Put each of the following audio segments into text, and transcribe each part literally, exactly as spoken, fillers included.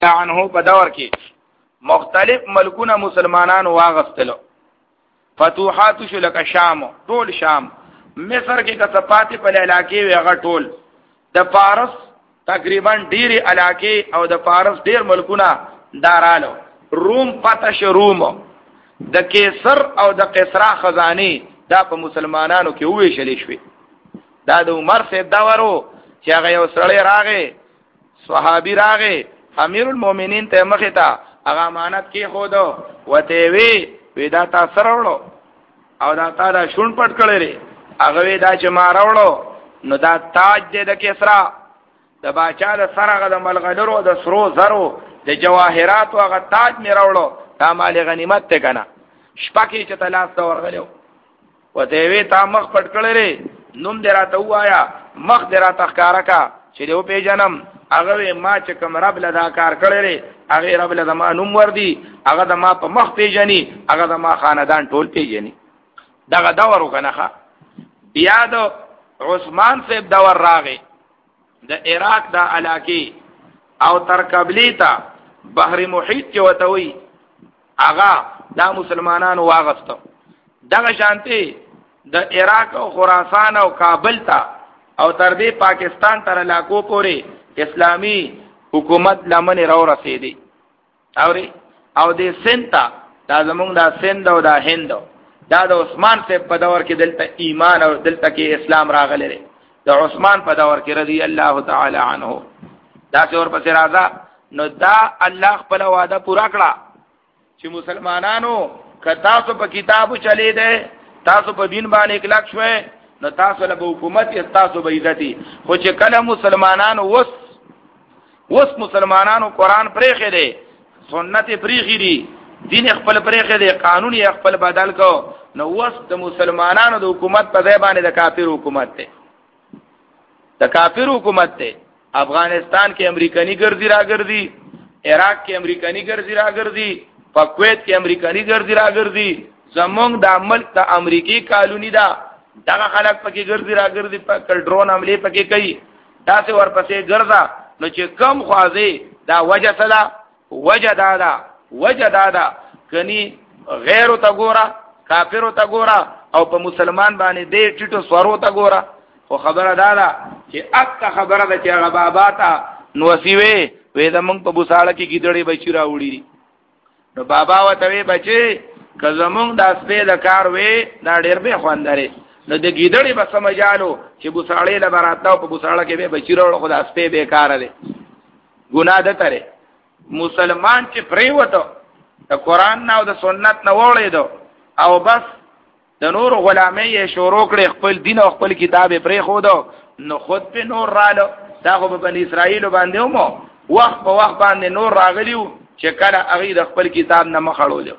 عنه په دور کې مختلف ملکونه مسلمانانو واغستلو فتوحات شو لکه شام ټول شام مصر کې کثپاتې په علاقې وی هغه ټول د فارس تقریبا ډېری علاقې او د فارس ډېر ملکونه دارالو روم پاتش روم د کیسر او د قیصرا خزانه دا په مسلمانانو کې وې شلې شوې دا د عمر سے داورو چې هغه یو سړی راغی صحابي راغی امیر المؤمنین ته مخه تا هغه امانت کې خود وته وی ودا تا سره او دا تا دا شون پټ کړی هغه وی دا چې ما راوړو نو دا تاج دې د کیسرا د باچا د سره د ملغلرو د سرو زرو د جواهرات او هغه تاج می راوړو دا مال غنیمت ته کنه شپکی چې تلاس ته ورغلو وته وی تا مخ پټ کړی نوم دې راته وایا مخ دې راته ښکارا کا چې یو پیجنم هغه ما چې کوم رب له دا کار کړی هغه رب له ما نوم وردی هغه د ما په مخ پیجنی هغه د ما خاندان ټول پیجنی دغه دور وکنه بیا د عثمان صاحب دور راغی د عراق د علاقې او تر قبلی ته بحر محیط کې وته وی هغه دا مسلمانانو واغستو دغه شانتي د عراق او خراسان او کابل ته او تر دې پاکستان تر علاقو پورې اسلامی حکومت لمن راو رسیدي او او د سنتا دا زمونږ د سند او د هند دا د عثمان سے په دور کې دلته ایمان او دلته کې اسلام راغلی د عثمان په دور کې رضی الله تعالی عنه دا څور پسې راځه نو دا الله خپل وعده پورا کړه چې مسلمانانو کتا سو په کتابو چلی دي تاسو په دین باندې اکلاک شوي نو تاسو له حکومت یا تاسو به عزتي خو چې کله مسلمانانو وس وس مسلمانانو قران پرې خېره سنت پرې خېری دین خپل پرې خېره قانون یې خپل بدل کو نو وس د مسلمانانو د حکومت په ځای باندې د کافر حکومت ته د کافر حکومت ته افغانستان کې امریکایي ګرځي را ګرځي عراق کې امریکایي ګرځي را ګرځي په کویت کې امریکایي ګرځي را ګرځي زمونږ د ملک د امریکای کالونی دا دغه خلک پکې ګرځي را ګرځي په ډرون حمله پکې کوي تاسو ورپسې ګرځا نو چې کم خوازي دا وجه سلا وجه دادا وجه دادا کني غیر ته ګورا کافر ته ګورا او په مسلمان باندې دې ټټو سورو ته ګورا خو خبره دادا چې اکه خبره ده چې هغه بابا تا نو سیوي وې د مونږ په بوساړه کې گیدړې بچی را وړي نو بابا وته وې بچي که زمونږ د سپې د کار وې دا ډېر به خواندره نو د گیدړې به سمجالو چې بوساړې له براتاو په بوساړه کې به بچی راوړ خو د سپې به کار لري ګناه ده تره مسلمان چې پریوته د قران نه او د سنت نه وړېدو او بس د نور غلامي شروع کړي خپل دین او خپل کتاب پرې خو دو نو خود په نور رالو دا خو په بنی اسرائیل باندې مو وخت په وخت باندې نور راغلیو چې کله هغه د خپل کتاب نه مخړول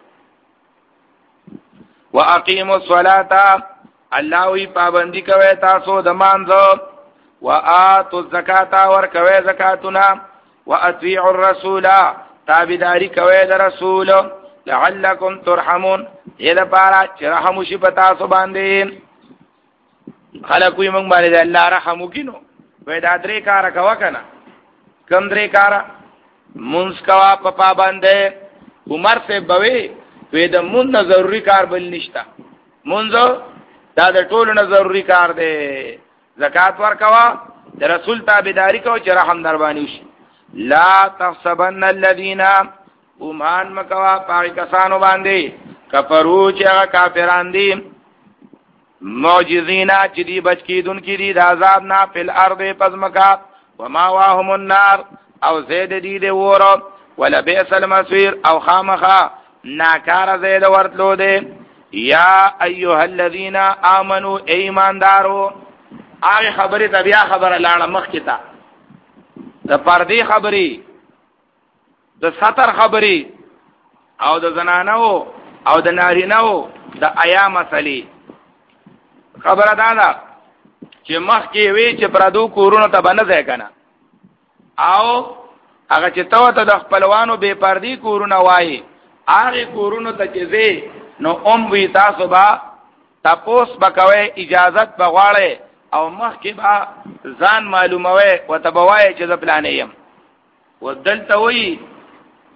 واقیموا الصلاة الله وی پابندی کوي تاسو د مانځو واتوا الزکات ور کوي زکاتنا واطيعوا الرسول تابعداري کوي د رسول لعلکم ترحمون اذا پارا چې رحم شي پتا سو باندې خلک وي موږ باندې الله رحم وکینو وای دا درې کار کوا کنه کم درې کار مونږ کوا په پابندې عمر سے بوي وې د مونږ ضروري کار بل نشتا مونږ دا د ټولو نه ضروري کار دی زکات ورکوا د رسول تابعداري کو چې رحم در باندې وشي لا تحسبن الذين اومان مکوا پای کسانو باندې کفرو چې کافران دي معجزینا چې دی بچ کیدون کی دي د عذاب نه په الارض پزمکا وما واهم النار او زید دی دی ورو ولا بئس المصير او خامخا ناکار زید ورتلو دی یا ایها الذين امنوا ایماندارو هغه خبره ته بیا خبره لاړه مخ کیتا د پردی خبري د ستر خبري او د زنانو او د نارینو د آیا مسلې خبره دا ده چې مخ کې وی چې پردو کورونو ته باندې ځای کنه او هغه چې تو ته د خپلوانو بے پردی کورونه وای هغه کورونو ته چې زی نو ام وی تاسو با تاسو بکوي اجازت بغواړي او مخ کې با ځان معلوموي وتبوي چې د پلان یم ودلته وی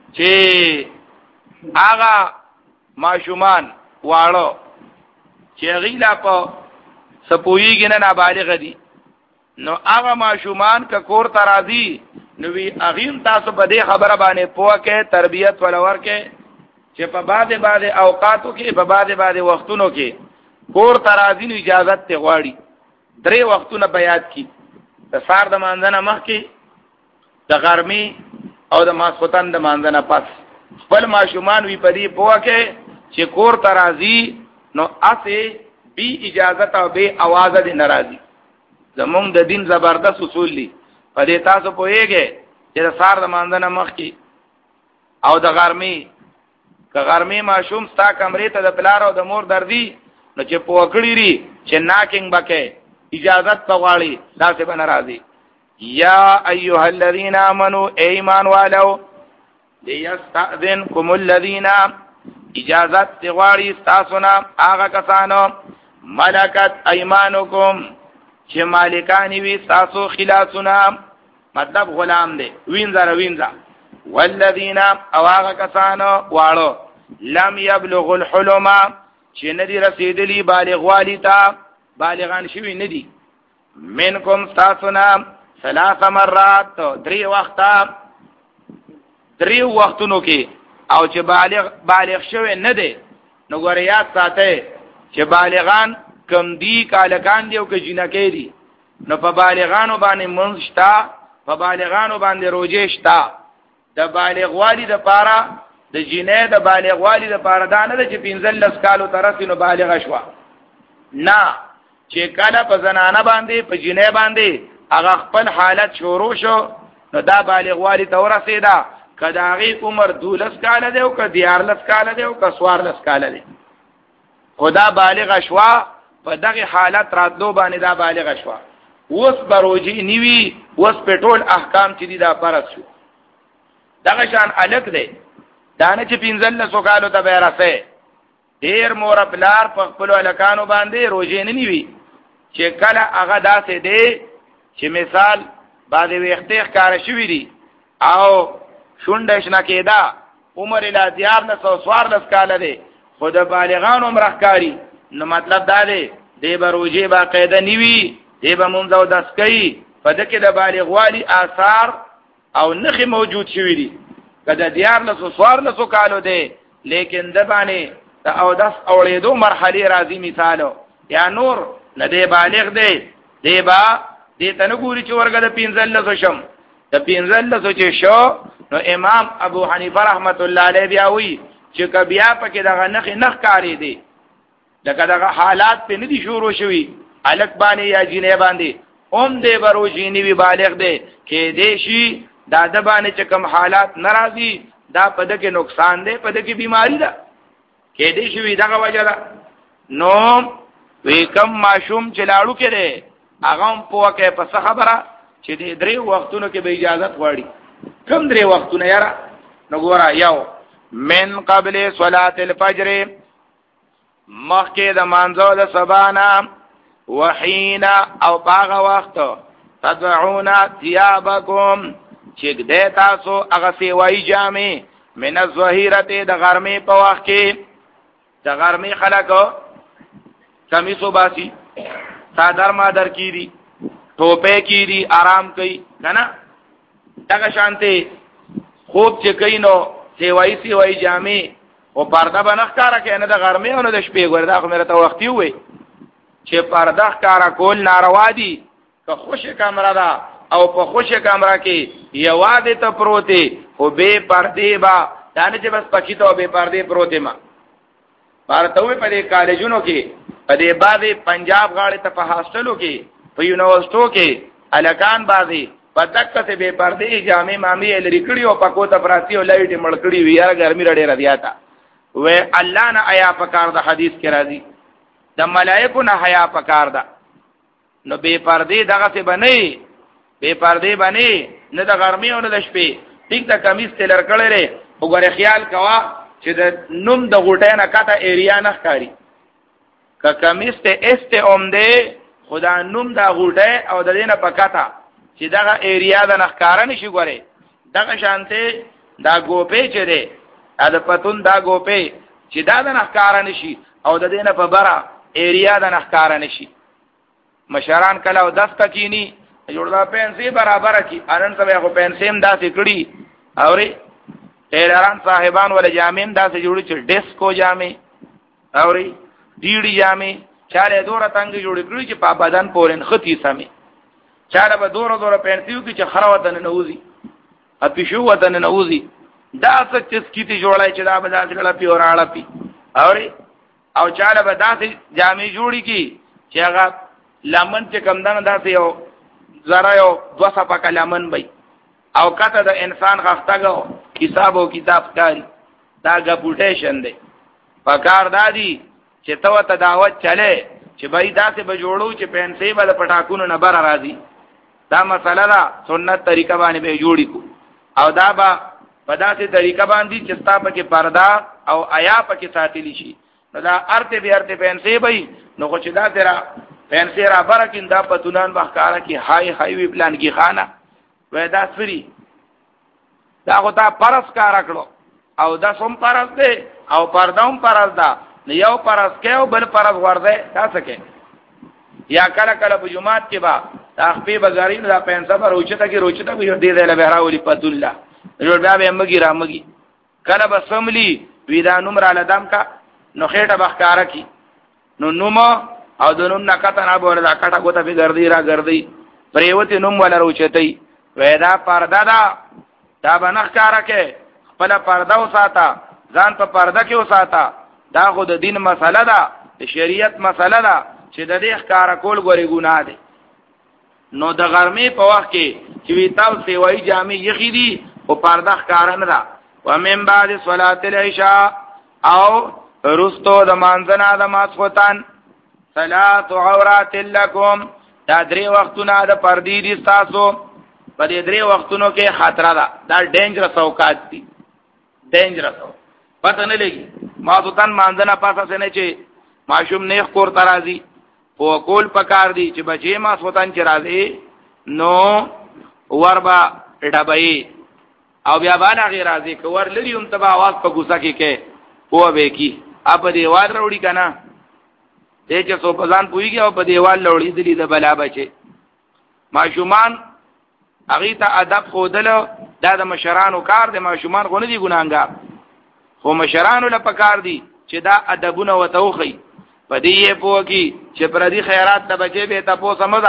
چې هغه ماشومان واړو چې غیلا په سپویږي نه نابالغ دي نو هغه ماشومان ک کور ترازی نو وی اغیم تاسو په دې خبره باندې پوهه کې تربیت ولور کې چې په بعد بعد اوقاتو کې په بعد بعد وختونو کې کور ترازی نو اجازه ته غواړي درې وختونه بیات کی د سار د مانځنه مخ کې د غرمي او د ماسختن د مانځنه پس خپل ماشومان وی په دې پوهه کې چې کور ترازی نو اسه بی اجازه او بی आवाज دي ناراضي زمونږ د دین زبردست اصول دي په دې تاسو پوهیږئ چې د سار د مانځنه مخ کې او د غرمي که غرمي ماشوم ستا کمرې ته د پلار او د مور دردي نو چې پوکړی ری چې ناکینګ بکې اجازت پغواړي دا څه بن راضي یا ایها الذین آمنوا ایمان والو لیستاذنکم الذین اجازت تغواړي تاسو نه هغه کسانو ملکت ایمانکم چې مالکانی وي تاسو خلاصونه مطلب غلام دی وینځه وینځه والذین او هغه کسانو واړو لم یبلغ الحلم چې ندی رسیدلی بالغ والی ته بالغان شوی ندی منکم تاسو نه ثلاث مرات درې وخته درې وختونو کې او چې بالغ بالغ شوی نه دی نو ګوریات ساته چې بالغان کم دی کالکان دی او که جنکې دي نو په بالغانو باندې منځ شتا په بالغانو باندې روزه شتا د بالغ والی د پاره د جنې د بالغ والی د پاره دا نه چې پنځلس کالو ترسي نو بالغ شوا نه چې کله په زنانه باندې په جنې باندې هغه خپل حالت شروع شو نو دا بالغ والی ته ورسېدا کداغي عمر دولس کال دی او که دیارلس کال دی او که سوارلس کال دی خدا بالغ شوا په دغه حالت راتلو باندې دا بالغ شوا اوس بروجي نیوي اوس پټول احکام چې دي دا پرد شو دغه شان الک دی دانه چې پینځل سو کالو ته بیرسه ډیر مور پلار په خپل الکانو باندې روزي نه نیوي چې کله هغه داسې دی چې مثال باندې وختې ښکار شوی دی او شونډه شنه کېدا عمر لا دیار نه سو سوار لس کال دی خود بالغانو مرخکاری نو مطلب دا دی دی بروجي باقاعده نیوي دی به مونږ او داس کوي په دغه د بالغ والی آثار او نخي موجود شوی دي کله دیار له سوار له سو کالو دی لیکن د باندې د او داس اورېدو مرحله راځي مثالو یا نور نه دی بالغ دی دی با دی تنګوري چې ورګه د پینځل له شم د پینځل له چې شو نو امام ابو حنیفه رحمت الله علیه بیا وی چې کبیا پکې دغه نخ نخ کاری دی لکه دغه حالات په ندي شروع شوی الک باندې یا جنې باندې اوم دې برو جینی وی بالغ دی کې دې شي دا د باندې چې کوم حالات ناراضي دا په دغه نقصان دی په دغه بیماری ده کې دې شي دغه وجه ده نو وی کم ماشوم چې لاړو کړي هغه په کې په خبره چې دې درې وختونو کې به اجازه غواړي کم درې وختونه یاره نو ګورا یو من قبل صلاه الفجر مخکې د مانځو د سبانا وحینا او باغ وخت تدعون ثيابكم چې دې تاسو هغه سیوای جامې من الظهیرته د غرمې په وخت کې د غرمې خلکو کمیسو باسی صادر مادر کی دي ټوپه کی دي آرام کوي کنه دغه شانته خوب چې کینو سیوای سیوای جامې او پرده بنخ کارا کنه د غرمې او د شپې ګور دا خو مې ته وختي وې چې پرده کارا کول ناروا دي که خوش کمره ده او په خوش کمره کې یواده ته پروتي او به پرده با دانه چې بس پکی ته به پرده پروتي ما پرته وې په دې کالجونو کې په دې باندې پنجاب غاړې ته په هاستلو کې په یونیورسيټو کې الکان باندې پتک ته به پرده جامې مامي لري کړی او پکو ته پراتی او لایټ مړکړی ویار ګرمي رډې ردیاتا و الله نه آیا پکار د حدیث کې راځي د ملائکو نه حیا پکار ده نو به پرده دغه څه بنئ به پرده بنئ نه د ګرمي او نه د شپې ټیک د کمیس تلر کړي لري وګوره خیال کوا چې د نوم د غټه نه کاته ایریا نه ښکاری ک کمیس ته است اومده خدا نوم د غټه او د دینه پکاته چې دغه ایریا د نخکاره نشي ګوره دغه شانته دا ګوپې چې دی دا پتون دا ګوپې چې دا د نخکار نشي او د دینه په بره ایریا د نخکار نشي مشران کله او دست کینی جوړ دا پنسي برابر کی انن سبه خو پنسیم داسې کړي اوري ټیلران صاحبان ول جامیم داسې جوړي چې ډیسکو جامې اوري ډیډي جامې چاله دوره تنګ جوړ کړی چې په بدن پورن ختی سمي چاله به دوره دوره پنسیو کې چې خروتن نوزي اپیشو وطن نوزي دا څه چې کیتی جوړای چې دا به داسې لړ پی اور اړه پی اوري او چاله به داسې جامې جوړي کی چې هغه لمن چې کم دنه داسې یو زرا یو دو صفه کلمن بي او کته د انسان غختګو حساب او کتاب کاری دا غپوټیشن دی پکار دادی چې تو ته دعوت چلے چې بای داسې به جوړو چې پنسي به پټاکونو نه بر راځي دا مسله ده سنت طریقه باندې به جوړی کو او دا به په داسې طریقه باندې چې ستا پکې پردا او آیا پکې ساتلی شي نو دا ارته به ارته پنسي بي نو خو چې دا تیرا پنسي را برکین دا پتونان بخکارا کی هاي هاي وی پلان کی خانه وای دا سری دا خو تا پرس کار کړو او دا سوم پرس دی او پرداوم پرس دا یو پرس کې او بل پرس ورده دا سکے یا کله کله په جمعات کې با تخفیف بازارین دا پنسه پر روچته کې روچته به دې دې له بهراولي پتولا جوړ بیا به مګی را مګی کله بسملی ویدا نمبر ال دم کا نو خېټه بخکارا کی نو نومو او د نوم نکته نه بوله دا کټه کوته به ګرځي را ګرځي پریوتی نوم ولا روچتای وېدا پردا دا دا بنخ کارا کې خپل پردا وساته ځان په پردا کې وساته دا خو د دین مسله ده د شریعت مسله ده چې د دې ښکارا کول غوري ګناه ده نو د غرمې په وخت کې چې وی تاسو سیوای جامې یخی دي او پردا ښکارا نه ده و من بعد صلاه العشاء او رستو د مانځنا د ماسختان ثلاث عورات لكم دا درې وختونه د پردې دي تاسو په دې درې وختونو کې خطر ده دا ډینجرس اوقات دي ډینجرس پته نه لګي ما ځوتن مانځنه پاسه نه چې ماشوم نه کور ترازی او کول پکار دي چې بچي ما ځوتن چې راځي نو وربا ډبای او بیا باندې غیر راځي کور لري هم تبا आवाज په ګوسه کې کې او به کی اپ دیوال وروړي کنه دې چې سو پزان پويږي او په دیوال لوړې دي د بلا بچي ماشومان اغه ته ادب خودل دا د مشرانو کار دي ماشومان غو نه دي ګناګار خو مشرانو له پکار دي چې دا ادبونه وتوخي په دې پوږي چې پر دې خیرات د بچي به تاسو سمدا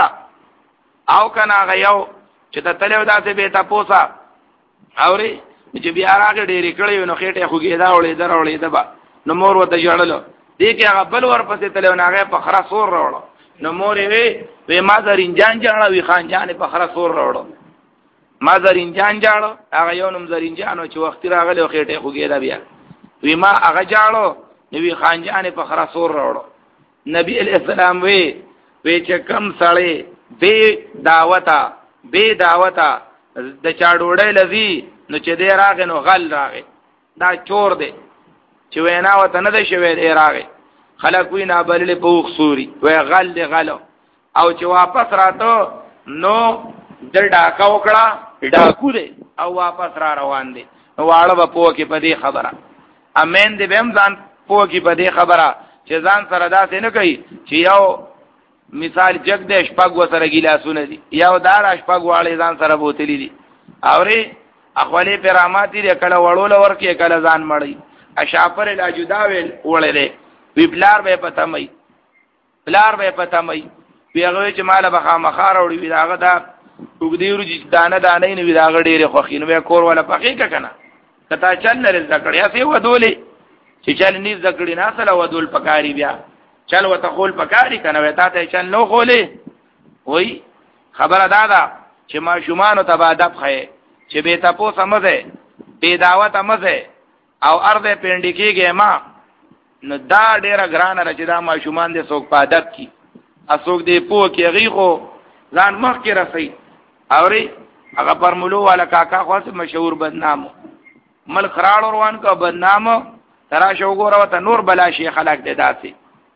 او کنه غيو چې ته تلو داسې به تاسو اوري چې بیا راغې ډېری کړي نو خېټه خوګې دا وړې درولې دبا نو مور وته جوړلو دې کې هغه بل ور پسې تلو ناغه په خرا سور راوړو نو مور وی وی ما زرین جان جان وی خان جان په خرا سور راوړو ما زرین جان جاړو هغه یو نوم زرین جانو چې وخت راغلی خېټه خوګې دا بیا وی ما هغه جاړو نبی خان جان په خرا سور راوړو نبی الاسلام وی وی چې کم سړی به دعوتا به دعوتا د چا ډوړې لذي نو چې دې راغې نو غل راغې دا چور دی چې وینا وته نه دی شوی دی راغې خلک وی نه بللې په وخوري وی غل دی غلو او چې واپس راته نو د ډاکا وکړه ډاکو دی او واپس را روان دی نو واړه په پوه کې په دې خبره امین دې بهم ځان پوه کې په دې خبره چې ځان سره داسې نه کوي چې یو مثال جګ دې شپږ وسره ګلاسونه دي یو دار شپږ واړې ځان سره بوتلی دي اوري اخوالي پیرامات دي کله وړول ورکه کله ځان مړی اشافر الاجدا ویل وړلې وی بلار به پته مې بلار به پته مې پیغوي چې مال بخا مخار وړي وی داغه دا وګدیورو چې دانه دانه نه وی داغه ډېر خوخینو به کور ولا پخې کنه کتا چل لري ذکریا سی ودولې چې چل نه ذکرې نه اصله ودول پکاري بیا چل وتخول پکاري کنه وتا ته چل نو خولې وای خبره دادا چې ما شومان ته ادب خې چې به تاسو سمځه به دعوت امځه او ارده پنډی کېږي ما نو دا ډیره ګرانه رچې دا ما شومان دې څوک په ادب کې اسوک دې پوه کې غیخو ځان مخ کې رسي اوري هغه پرملو والا کاکا خاص مشهور بدنامو مل خراړ روان کا بدنامو ترا شو ګورو ته نور بلا شي خلق دې داسي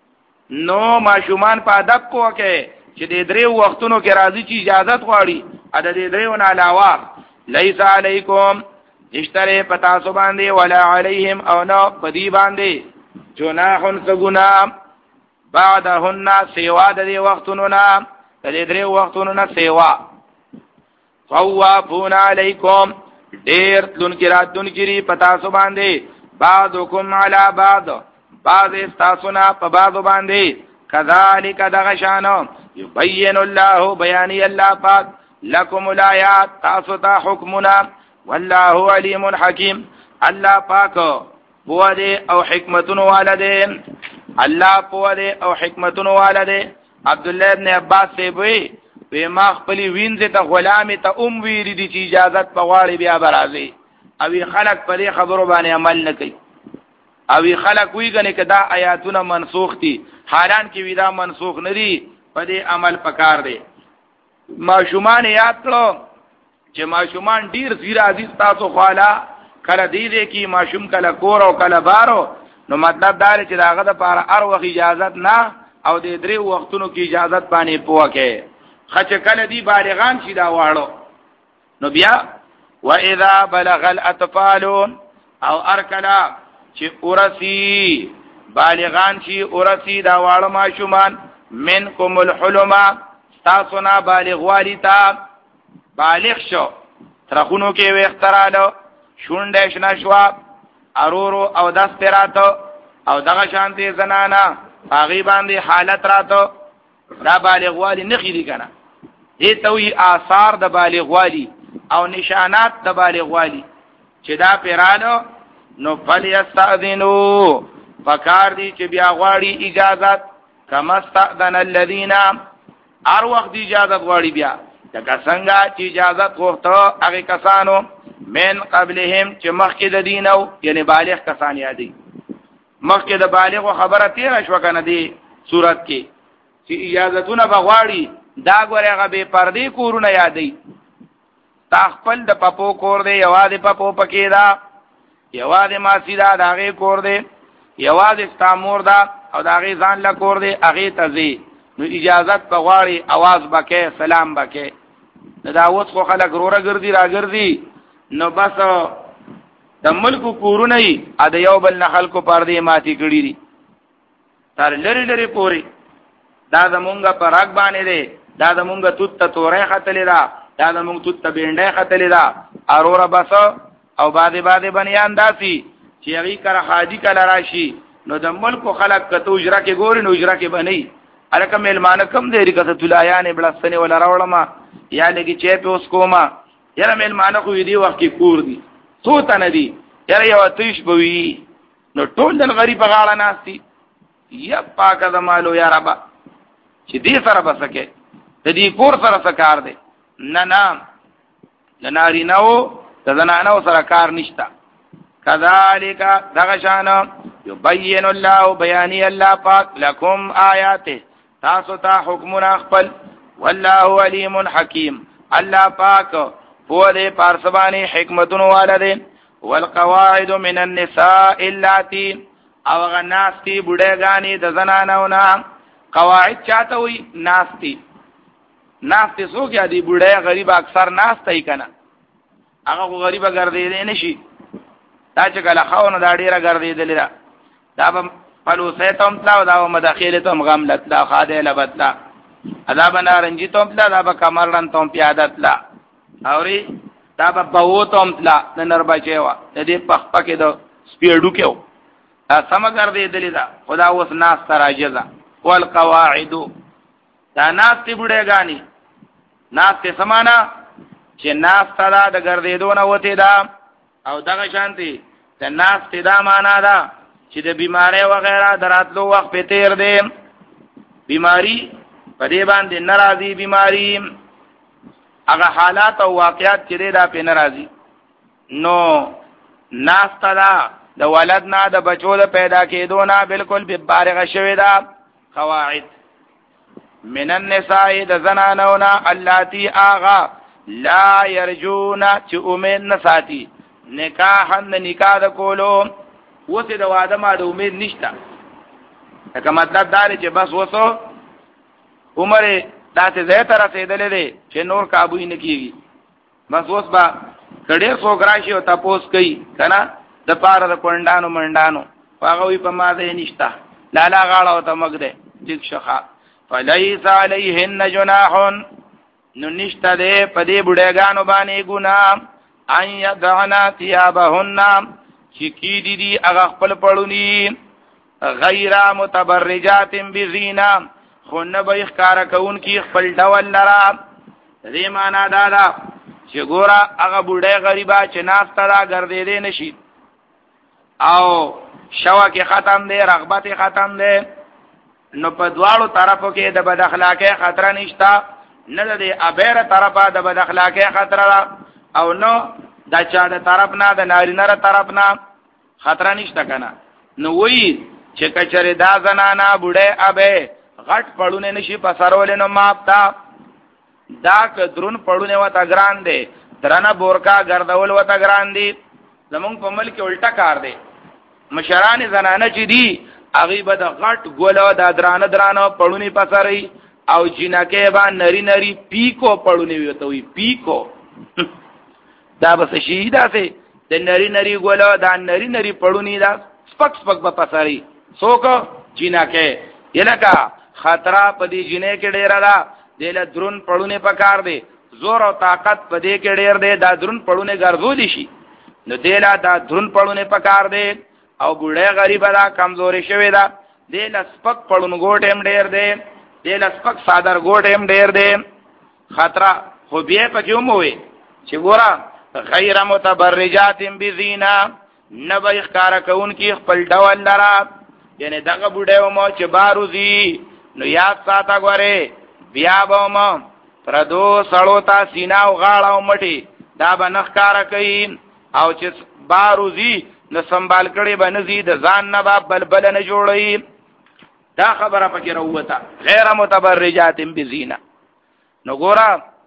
نو ما شومان په ادب پوه کې چې دې درې وختونو کې راځي چې اجازه غواړي ا دې درېونه علاوه ليس علیکم اشتره پتا سو باندې ولا علیهم او نو پدی باندې جناحن سغنا بعدهن سیوا د دې وختونو نه د دې درې وختونو نه سیوا طوافون علیکم ډیر تلون کې راتون کې پتا سو باندې بعضکم علی بعض بعض استاسونا په بعض باندې کذالک دغشانو یبین الله بیانی الله پاک لکم الآیات تاسو ته حکمنا والله علیم حکیم الله پاک بوده او حکمتونو والده الله بوده او حکمتونو والده عبد الله ابن عباس سی وی په ما خپل وینځ ته غلام ته ام ویری دي چې اجازه په غواړي بیا برازي او خلق په خبرو باندې عمل نه کوي او خلق وی غنه کدا آیاتونه منسوخ دي حالان کې ودا منسوخ نه دي په دې عمل پکار دي ماشومان یاد کړو چې ماشومان ډیر زیر عزیز تاسو خوالا کله دې دې کې ماشوم کله کور او کله بارو نو مطلب دا چې داغه د پاره هر وخت اجازه نه او د درې وختونو کې اجازه باندې پوکه خچ کله دی بالغان شي دا واړو نو بیا واذا بلغ الاطفال او ارکلا چې اورسی بالغان شي اورسی دا واړو ماشومان منکم الحلم تاسو نه بالغ والیتا بالغ شو ترخونو کې وخترالو شونډه شنشوا ارورو او داس پراتو او دغه شانتي زنانا هغه باندې حالت راتو دا بالغ والی نخې دي کنه دې توي آثار د بالغ والی او نشانات د بالغ والی چې دا پیرانو نو فلیستاذنو فکار دي چې بیا غواړي اجازه کما استاذن الذين ار وخت اجازه غواړي بیا دا څنګه چې اجازه غوښته هغه کسانو من قبلهم چې مخکې د دینو یعنی بالغ کسان یادي مخکې د بالغ خبره تیر شو کنه دی صورت کې چې اجازهونه بغواړي دا غوړې غبي پردي کورونه یادي تخپل د پپو کور دی یوازې پپو پکې دا یوازې ماسی دا داغه کور دی یوازې استامور دا او داغه ځان لا کور دی هغه تزي نو اجازت بغواړي आवाज بکې سلام بکې دا اوس خو خلک روره ګرځي را ګرځي نو بس د ملک کورونه ای ا د یو بل نه خلکو پردې ماتي کړی دي تر لری لری پوری دا زمونږه پر راګ باندې دی دا زمونږه توت ته تورې خطلې دا دا زمونږ توت ته بینډه خطلې دا اروره بس او باندې باندې بنیان داسي چې هغه کر حاجی کله راشي نو د ملک خلک کته اجرا کې ګوري نو اجرا کې بنئ الکه ملمان کم دی رکته تلایان بلسنه ولا راولما یا لګي چې په اوس کوما یره ملمان خو دی وخت کې کور دي تو تن دي یره یو تیش بوي نو ټول د غریب غاړه ناشتي یا پاک د مالو یا رب چې دې سره بسکه د دې کور سره سکار دی نه نه لناری نو د زنانو سره کار نشتا کذالک دغشان یبین الله بیانی الله پاک لکم آیاته تاسو ته حکمنا خپل والله علیم حکیم الله پاک هو دې پارسبانی حکمتونو والده والقواعد من النساء اللاتي او غناستی بډېګانی د زنانو نه قواعد چاته وي ناستی ناستی سو کې دی بډې غریب اکثر ناستای کنه هغه غریبه ګرځې نه شي دا چې کله خاونه دا ډیره ګرځېدل را دا په پلوسه ته مطلع دا مداخله ته مغملت لا خاده لبتلا عذاب نارنجی ته مطلع دا په کمرن ته پیادت لا اوري دا په بوو ته مطلع د نر بچیوا د دې پخ پکې د سپیډو کېو دا سم ګرځېدل دا خدا اوس ناس تراجزا والقواعد دا ناس تی بډې غاني ناس ته سمانا چې ناس تدا د ګرځېدو نه وته دا او دغه شانتي د ناس تدا معنا دا چې د بیماری وغیرہ دراتلو وخت په تیر دی بیماری په دې باندې ناراضي بیماری هغه حالات او واقعات چې دا په ناراضي نو ناس تدا د ولد نه د بچو د پیدا کېدو نه بالکل به بارغه شوی دا قواعد من النساء د زنانونا اللاتی آغا لا يرجون چې امید نساتی نکاح نکاح د کولو وسه د واده ما د امید نشته که مطلب دا چې بس وسو عمر داسې زه تر رسیدلې دي چې نور قابو نه کیږي بس وس با ک کډیر څوک راشي او تاسو کوي کنه د پاره د کونډانو منډانو هغه وي په ما ده نشتا لالا غاړه او تمګ ده ټیک شخه فلیس علیهن جناح نو نشتا ده په دې بډایګانو باندې ګناه ان یدعنا ثيابهن چې کی دي دي هغه خپل پړونی غیر متبرجات بزینا خو نه به ښکارا کون کی خپل ډول لرا دې معنا دا دا چې ګورا هغه بډای غریبا چې ناستا دا ګرځې دې نشي او شوا کې ختم دی رغبت ختم دی نو په دواړو طرفو کې د بد اخلاقۍ خطر نشتا نه د ابیر طرفه د بد اخلاقۍ خطر او نو د چا د طرف نه د نارینه طرف نه خطر نشته کنه نو وی چې کچره دا زنانا بډای ابه غټ پړونه نشي په سرول نو ماپتا دا کدرون پړونه وتا ګران دي درنه بورکا ګرځول وتا ګران دي زمونږ په ملک الټا کار دی مشران زنانه چې دي هغه به د غټ ګولو د درانه درانه پړونی پسري او جنکه با نری نری پیکو پړونی وته وي پیکو دا بس شهیدا سي د نری نری ګولو د نری نری پړونی دا سپک سپک په پسري څوک جنکه یلکا خطر په دې جنې کې ډیر را دله درون پړونه پکار دی زور او طاقت په دې کې ډیر دی دا درون پړونه ګرځول شي نو دله دا درون پړونه پکار دی او ګړې غریب دا کمزوري شوی دا دله سپک پړون ګوټ هم ډیر دی دله سپک صادر ګوټ هم ډیر دی خطر خو بیا پکې وموي چې ګورا غیر متبرجات بزینا نبا اخکارا کون کی خپل ډول لرا یعنی دغه بوډه مو چې باروزی نو یاد ساته غره بیا بوم پردو سړو تا سینا او غاړه او مټي دا بنخکارا کوي او چې باروزی نو سنبال کړي بنزي د ځان نه با بلبل نه جوړي دا خبره پکې وروته غیر متبرجات بزینا نو ګورا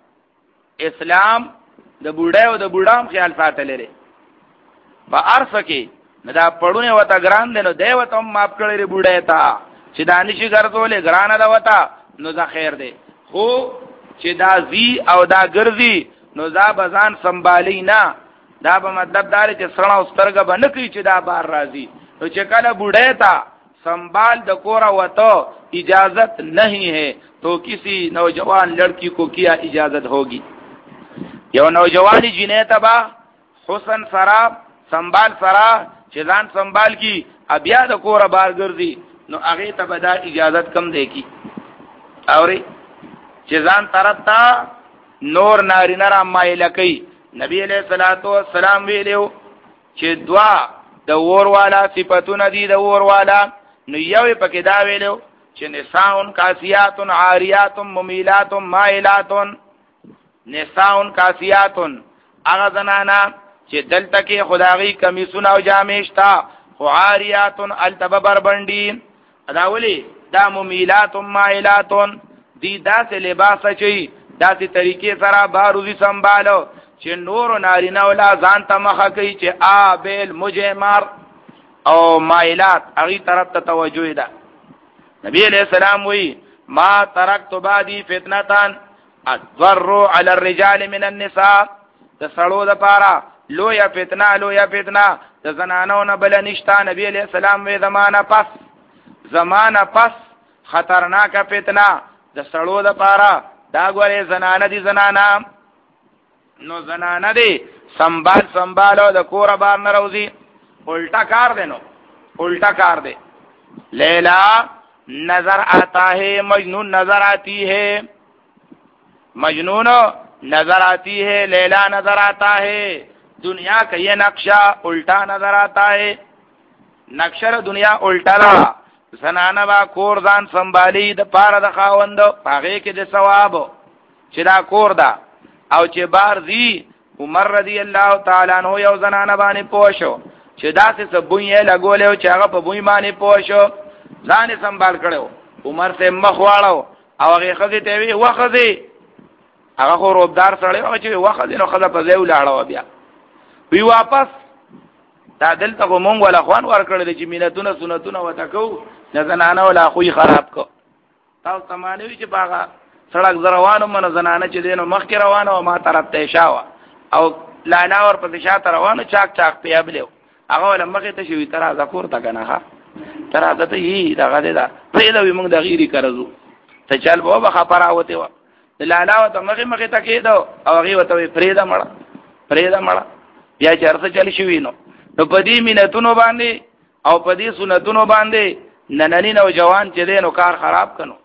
اسلام د بوډه او د بوډام خیال ساتل لري په ارث کې دا پړونه وتا ګران دي نو دیو ته ماپ کړی بوډه تا چې دانشي ګرځولې ګران دا وتا نو دا خیر دی خو چې دا زی او دا ګرځي نو دا بزان سنبالي نه دا به مطلب دار چې سړی اوسترګه باندې کوي چې دا بار راځي نو چې کله بوډه تا संभाल د کورا وته اجازت نہیں ہے تو کسی نوجوان لڑکی کو کیا اجازت ہوگی یو نوجوانی جنې تبا حسن سراب संभाल سرا چې ځان संभाल کی بیا د کور بار ګرځي نو هغه ته به دا اجازت کم دی کی اوري چې ځان طرف ته نور نارینه را مایل کوي نبی علیہ الصلوۃ والسلام ویلو چې دوا د ور والا صفاتونه دي د ور والا نو یو پکې دا ویلو چې نساء کاسیات عاریات ممیلات مائلات نساء کاسیات هغه زنانا چې دلته کې خدایي کمیسونه او جامې شتا خو عاریات التببر بندي دا ولي دا ممیلات مائلات دي داسې لباس چي داسې طریقې سره باروزي سنبالو چې نور نارینه ولا ځان ته مخه کوي چې آ بیل مجمر او مائلات هغه طرف ته توجه ده نبی علیہ السلام وی ما ترکت بعدی فتنتان اضر علی الرجال من النساء د سړو د پاره لو یا فتنه لو یا فتنه د زنانو نه بل نشتا نبی علیہ السلام وی زمانہ پس زمانہ پس خطرناک فتنه د سړو د پاره دا غوړې زنانه دي زنانه نو زنانه دي سنبال سنبالو د کور بار نه روزي الٹا کار دے نو الٹا کار دے لیلا نظر آتا ہے مجنون نظر آتی ہے مجنون نظر آتی ہے لیلا نظر آتا ہے دنیا کا یہ نقشہ الٹا نظر آتا ہے نقشہ دنیا الٹا لا زنانه با کور ځان سنبالی د پاره د خاوند هغه کې د ثواب چې دا کور دا او چې بار زی عمر رضی الله تعالی عنہ یو زنانه باندې پوښو چې داسې سبوی لګولې چې هغه په بوی باندې پوښو ځان سنبال کړو عمر سے مخ واړو او هغه خزي ته وی وخزي هغه خو روبدار سره هغه چې وخزي نو خزه په ځای ولاړو بیا وی واپس دا دلته مونږ ولا خوان ورکړل چې مینتونه سنتونه وتکو نه زنانه ولا خوې خراب کو تاسو تمانوي چې باغه سړک زروانو من زنانه چې دینو مخ کې روانه او ما طرف ته شاوه او لالا ور په شاته روانو چاک چاک پیابلو هغه لمخه ته شوی تر ذکر تا کنه ها تر عادت یې دغه دا پرې دا موږ د غیری کړو ته چل به به خبراوته و لالا ته مخه مخه ته کېدو او هغه وته پرې دا مړه پرې دا مړه بیا چرته چل شوی نو نو په دې مينتونو باندې او په دې سنتونو باندې نننی نو جوان چې دینو کار خراب کنو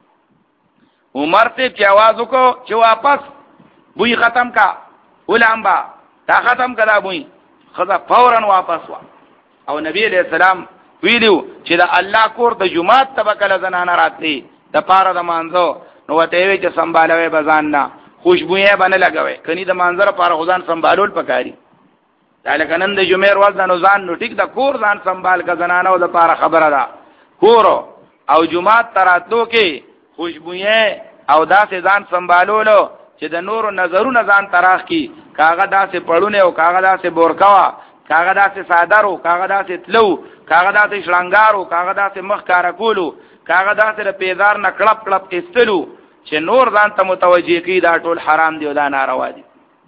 عمر ته چې आवाज وکړو چې واپس بوی ختم کا ولامبا تا ختم کړه بوی خدا فورا واپس وا او نبی علیہ السلام ویلو چې دا الله کور د جمعات تبکل زنانه راتلی د پاره د مانزو نو وته وی چې سنبالوي بزان نه خوشبوې باندې لګوي کني د منظر پاره غزان سنبالول پکاري دالک نن د جمعې ورځ د ځان نو ټیک د کور ځان سنبال کا زنانه د پاره خبره ده کور او جمعات تراتلو کې خوشبوې او داسې ځان سنبالولو چې د نور نظرونو ځان تراخ کی کاغه داسې پړونه او کاغه داسې بورکوا کاغه داسې صادرو کاغه داسې تلو کاغه داسې شلنګارو کاغه داسې مخ کار کولو کاغه داسې د پیزار نه کلپ کلپ استلو چې نور ځان ته متوجي کی دا ټول حرام دی او دا ناروا دي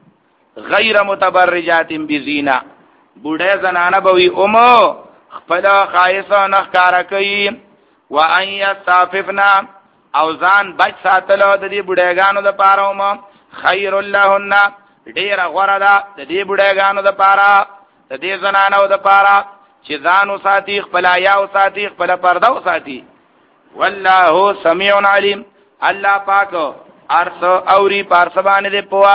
غیر متبرجات بزینا بوډه زنانه بوي اومو خپل خایسه نخ کار کوي و ان یستعففنا او ځان بچ ساتلو د دې بډایګانو د پاره وم خیر اللهن ډیر غوړه ده د دې بډایګانو د پاره د دې زنانو د پاره چې ځانو ساتي خپل حیا او ساتي خپل پرده او ساتي والله سميع عليم الله پاک ارس اوري پارسبان دې پوا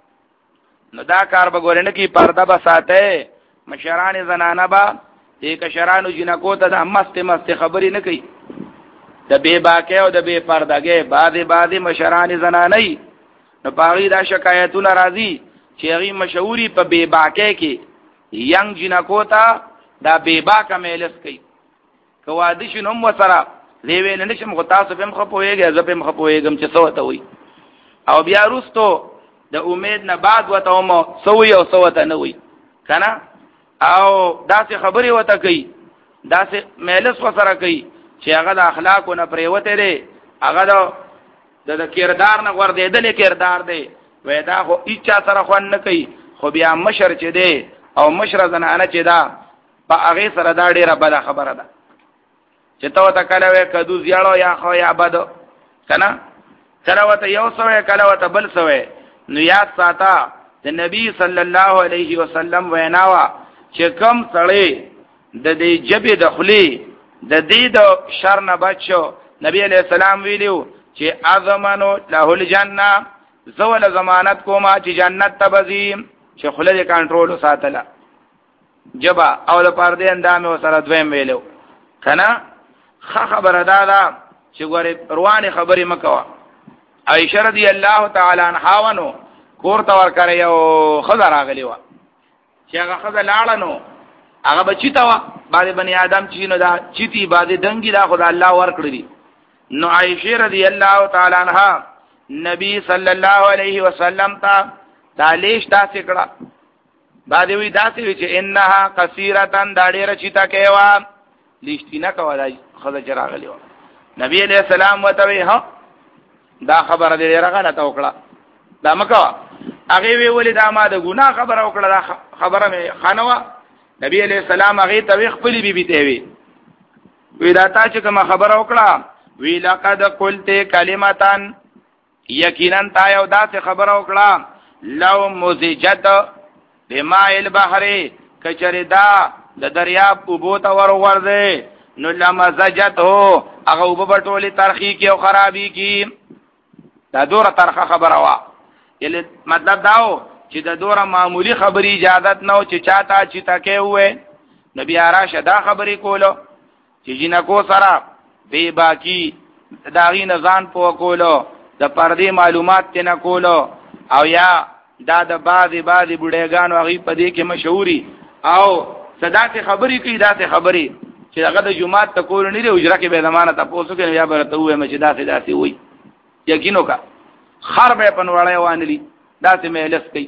نو دا کار به ګورنه کی پرده به ساته مشران زنانه با دې کشرانو جنکو ته د مست مست خبرې نه کوي د بے باکه او د بے پردګه بعضی بعضی مشران زنانه نو پاغي دا شکایتونه راځي چې هغه مشهوري په بے باکه کې ینګ جنکو ته دا بے باکه مېلس کوي کوادي شنو وسره دیوې نه نشم غو تاسو په مخ پويږي زه په مخ پويږم چې څه وته وي او بیا وروستو د امید نه بعد وته مو سوي او سوته نه وي کنه او داسې خبري وته کوي داسې مېلس وسره کوي چې هغه د اخلاقو نه پریوته دی هغه د د کردار نه ور دی د کردار دی وای دا خو اچا سره خوان نه کوي خو بیا مشر چې دی او مشر زنانه چې دا په هغه سره دا ډیره بده خبره ده چې ته وته کله وې کدو زیاړو یا خو یا بد کنه کله وته یو سوې کله وته بل سوې نو یاد ساته د نبی صلی الله علیه وسلم ویناوا چې کم سړی د دې جبه دخلی د دې د شر نه بچو نبی علیہ السلام ویلو چې اعظمنو له الجنه زول ضمانت کوما چې جنت تبزیم چې خله دې کنټرول ساتله جبا او د پردې اندامه سره دویم ویلو کنه خبره دا ده چې ګوره روانه خبرې مکوا عائشہ رضی الله تعالی عنها ونو کور تا ور کړی او خزر راغلی و چې هغه خزر لاړنو هغه بچی تا و باندې بنی آدم چې نو دا چیتی باندې دنګي دا خدای الله ور کړی نو عائشہ رضی الله تعالی عنها نبی صلی الله علیه وسلم تا دالیش تاسو کړه باندې وی داسې وی چې انها قصیرتن دا ډیره چیتا کېوا لیشتینا کولای خزر چراغلی و نبی علیہ السلام وتوی ها دا خبره دې راغله تا وکړه دا مکوا هغه وی ولې دا ما د ګناه خبره وکړه دا خبره مې خانوا نبی علیہ السلام هغه ته خپل بیبي ته وی وی دا تا چې کوم خبره وکړه وی لقد قلت کلمتان یقینا تا یو داسې خبره وکړه لو مزجت بماء البحر کچری دا د دریاب په بوته ور ورځي نو لمزجت هو هغه وب ټولي ترخی کې او خرابي کې دا دوره ترخه خبره وا یله مطلب داو چې د دوره معمولی خبري اجازت نه او چې چاته چې تکي وې نبی اراشه دا خبري کولو چې جنکو سره بے باکی داغي نزان په کولو د پردي معلومات تنه کولو او یا دا د بعضی بعضی بډایګانو هغه په دې کې مشهوري او صداقت خبري کوي داسې خبري چې هغه د جمعات ته کول نه دی اجره کې به زمانه تاسو کې یا برته وې مې چې داسې داسې وې یقینو کا خر به پنوړې وانلی داسې مهلس کوي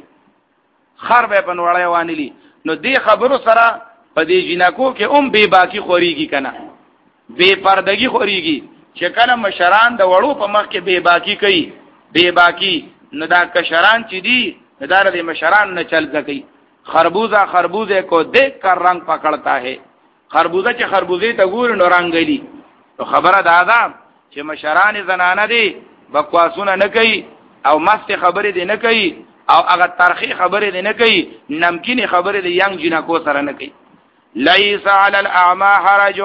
خر به پنوړې وانلی نو دې خبرو سره په دې جنکو کې اوم بے باکی خوريږي کنه بے پردګي خوريږي چې کله مشران د وړو په مخ کې بے باکی کوي بے باکی نو دا کشران چې دي دا د مشران نه چل کوي خربوزہ خربوزے کو دیکھ کر رنگ پکڑتا ہے خربوزہ چې خربوزې ته ګور نو رنگلی نو خبره دادا چې مشران زنانه دي بکواسونه نه کوي او مست خبرې دي نه کوي او هغه ترخی خبرې دي نه کوي نمکینی خبرې دي ینګ جنکو سره نه کوي لیس علی الاعمى حرج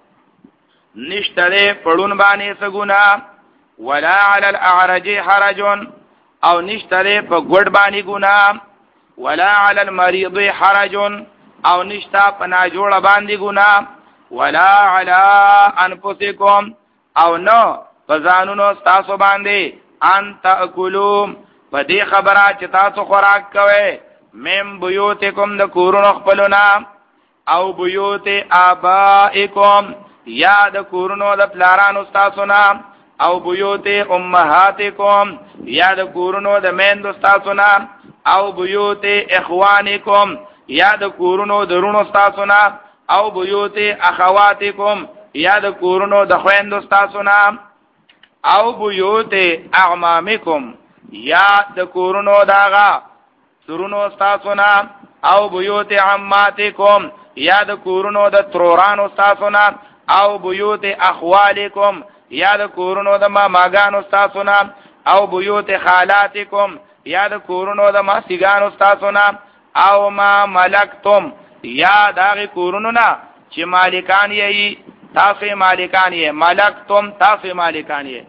نشتره پړون باندې سګونا ولا علی الاعرج حرج او نشتره په ګډ باندې ګنا ولا علی المریض حرج او نشتا پنا جوړ باندې ګنا ولا علی انفسکم او نو فزانونو تاسو باندې ان تاکلوا په دې خبره چې تاسو خوراک کوئ مم بیوتکم د کورونو خپلونا او بیوت آبائکم یا د کورونو د پلارانو تاسو نه او بیوت امهاتکم یا د کورونو د میندو تاسو نه او بیوت اخوانکم یا د کورونو د رونو تاسو نه او بیوت اخواتکم یا د کورونو د خويندو تاسو نه او بیوت اعمامکم یا د کورونو داغا سرونو تاسو نه او بیوت عماتکم یا د کورونو د ترورانو تاسو نه او بیوت اخوالکم یا د کورونو د ماماګانو تاسو نه او بیوت خالاتکم یا د کورونو د ماسیګانو تاسو نه او ما ملکتم یا داغه کورونو نه چې مالکان یې تاسو مالکان یې ملکتم تاسو مالکان یې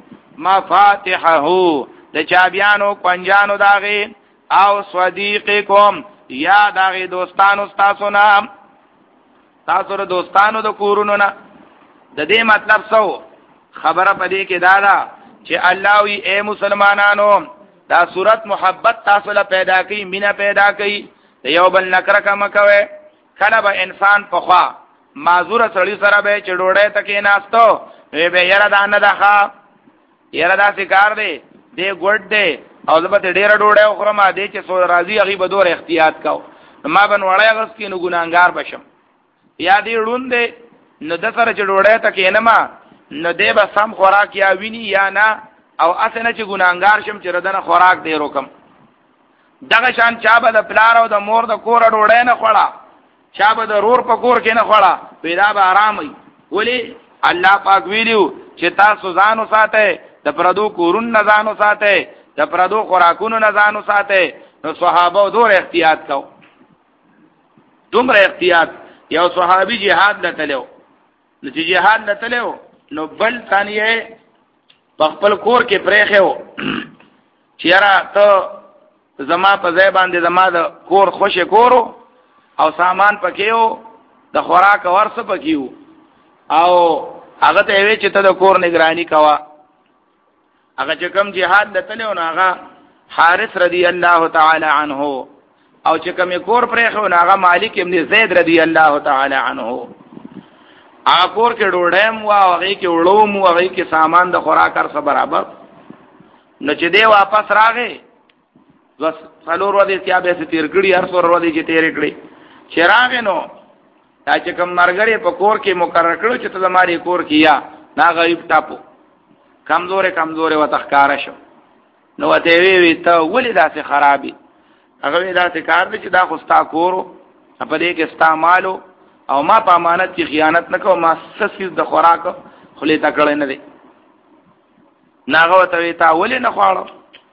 مفاتحه د چابیانو کنجانو داغه او صدیقکم یا داغه دوستانو تاسو نه تاسو ر دوستانو د کورونو نه د دې مطلب څه خبره پدې کې دادا چې الله وی اے مسلمانانو دا صورت محبت تاسو له پیدا کړي مینا پیدا کړي یو بل نکره کما کوي کله به انسان په خوا معذور سړی سره به چډوړې تکې ناستو وی به یره دا نه ده یره دا سکار دی دی ګډ دی او زبته ډیره ډوړې خورم دې چې سو راضي هغه به دور احتیاط کاو ما بن وړای غس کې نو ګناګار بشم یا دې ړوند نو د سره چډوړې تکې نه ما نو دې به سم خوراک یا ویني یا نه او اسنه چې ګناګار شم چې ردنه خوراک دی روکم دغه شان چا به د پلار او د مور د کور ډوړې نه خوړه چا به د رور په کور کې نه خوړه پیدا به آرامي ولی الله پاک ویلو چې تاسو ځانو ساته د پردو کورون نه ځانو ساته د پردو خوراکونو نه ځانو ساته نو صحابه دور احتیاط کو دومره احتیاط یو صحابي jihad لتلو نو چې jihad لتلو نو بل ثانیه په خپل کور کې پرېخو چیرې ته زما په ځای باندې زما د کور خوشی کورو او سامان پکېو د خوراک ورس پکېو او هغه ته وی چې ته د کور نگرانی کوا هغه چې کوم jihad لتلو نو هغه حارث رضی الله تعالی عنه او چې کوم کور پرېخو نو هغه مالک ابن زید رضی الله تعالی عنه هغه کور کې ډوډۍ مو هغه کې وړو مو هغه کې سامان د خوراک سره برابر نو چې دی واپس راغی بس څلور ورځې سیابه سي تیر کړی هر څور ورځې چې تیر کړی چې راغی نو دا چې کوم مرګړې په کور کې مقرر کړو چې ته زماري کور کې یا نا غریب ټاپو کمزورې کمزورې وتخکار شو نو ته وی وی ته ولې داسې خرابې هغه وی داسې کار دي چې دا خو ستا کورو په دې کې استعمالو او ما په امانت کې خیانت نکوم ما سسیز د خوراک خلې تا کړی نه دی ناغه ته وی تا ولې نه خواړو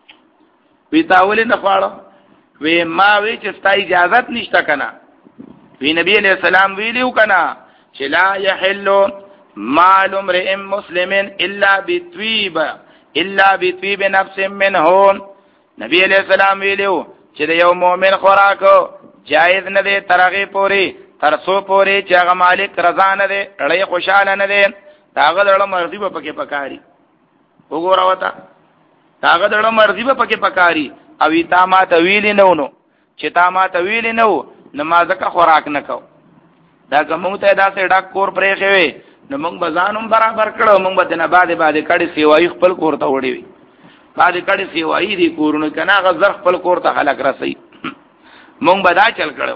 وی تا ولې نه خواړو وی ما وی چې ستا اجازه نشته کنه وی نبی علیہ السلام ویلو کنا چې لا يحل مال امرئ مسلم الا بطيب الا بطيب نفس منه نبی علیہ السلام ویلو چې د یو مؤمن خوراک جایز نه دی ترغه پوری ترسو پوری چې هغه مالک رضا نه دی اړې خوشاله نه دی داغه دړه مرضی په پکې پکاري وګوره وتا داغه دړه مرضی په پکې پکاري او تا ما ته ویلی نو نو چې تا ما ته ویلی نو نماز کا خوراک نکاو دا کومه ته دا سه ډاک کور پرې خوي نو موږ بزانم برابر کړو موږ به نه باندې باندې کړي سیوای خپل کور ته وړي وي باندې کړي سیوای دي کورونه کنه غزر خپل کور ته خلق رسي موږ به دا چل کړو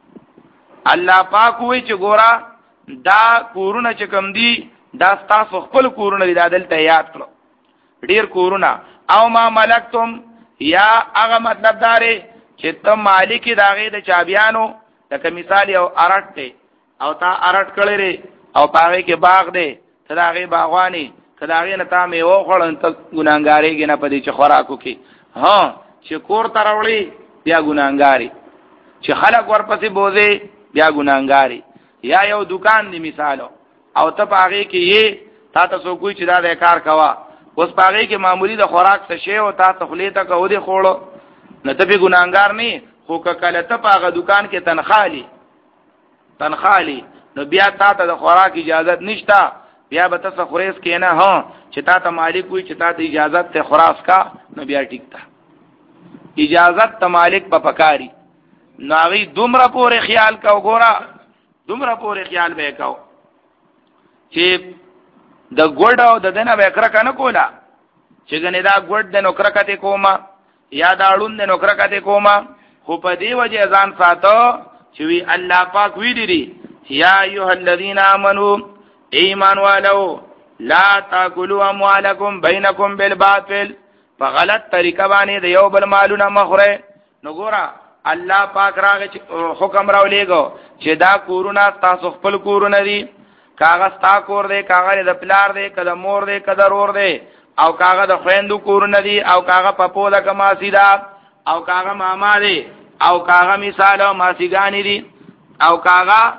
الله پاک وی چې ګورا دا کورونه چې کم دي دا تاسو خپل کورونه دي دادل ته یاد کړو ډیر کورونه او ما ملکتم یا هغه مطلب داري چې ته مالک داغه د چابیانو لکه مثال یو ارټ ته او تا ارټ کړی او پاره کې باغ دی ته داغه باغوانی کداغه نه تا میوه خورن ته ګناګاریږي نه پدې چې خوراکو کې ها چې کور ترولې بیا ګناګاری چې خلک ورپسې بوزي بیا ګناګاری یا یو دکان دی مثالو او ته پاره کې یې تا ته سو کوی چې دا د کار کوا اوس پاره کې معمولی د خوراک څه شی او تا تخلیته کو دي خوړو نه ته به ګناګار نه خو کله ته پاره دکان کې تنخالي تنخالي نو بیا تا ته د خوراک اجازه نشتا بیا به تاسو خوريس کې نه ها چې تا ته مالک وي چې تا ته اجازه ته خراس کا نو بیا ټیک تا اجازه ته مالک په پکاري ناغي دومره پورې خیال کا وګورا دومره پورې خیال به کاو چې د ګوډ او د دنه به کړه کنه کولا چې ګنې دا ګوډ د نوکر کته کوما یا دا اړوند د نوکر کته کوما خو په دی وجه ځان ساتو چې وی الله پاک وی دی یا ایه الذین آمنو ایمان والو لا تاکلوا اموالکم بینکم بالباطل فغلط طریقه باندې د یو بل مالونه مخره نو ګورا الله پاک راغ حکم راولېګو چې دا کورونه تاسو خپل کورونه دي کاغذ تا کور دی کاغذ د پلار دی کله مور دی کله رور دی او کاغذ د خويندو کورونه دي او کاغذ په پوله کما سیدا او کاغذ ماما دی او کاغذ مثال ماسیګانی دي او کاغذ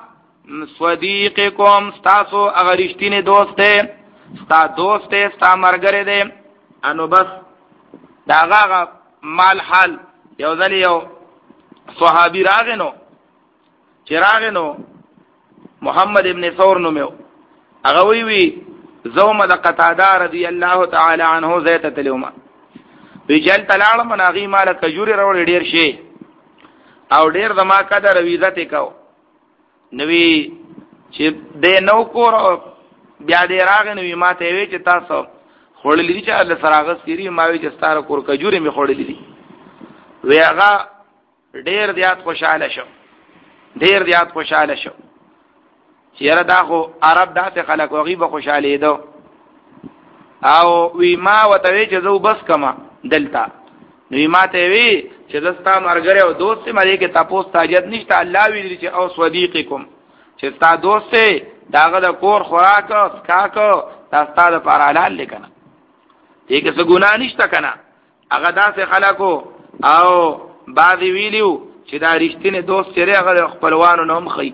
صدیقکم ستاسو اگر رښتینی دوست دی ستا دوست دی ستا مرګره دی انو بس داغه مال حال یو ځل یو صحابي راغنو چې راغنو محمد ابن ثور نو میو هغه وی وی زوم د قتاده رضی الله تعالی عنه زیت تلوما بجل تلاړ مناغي مال کجوري وروړ ډیر شي او ډیر دما قدر ویزت کو نوی چې د نو کور بیا دې راغ نوی ماته وی چې تاسو خړلې دي چې الله سراغس کیری ما وی چې ستاره کور کجوري می خړلې دي وی هغه ډیر زیات خوشاله شو ډیر زیات خوشاله شو چیرې دا خو عرب داسې خلک وغي به خوشاله دي او وی ما وتوی چې زو بس کما دلتا نو ما ته وی چې دستا مرګره او دوست مې کې تاسو تاجت نشته الله وی چې او صدیقکم چې تا دوست داغه د کور خوراک اسکاک تاسو د پر حلال لیکنه دې کې څه ګناه نشته کنه هغه داسې خلکو او بعض ویلیو چې دا رښتینی دوست چې هغه خپلوانو نوم خي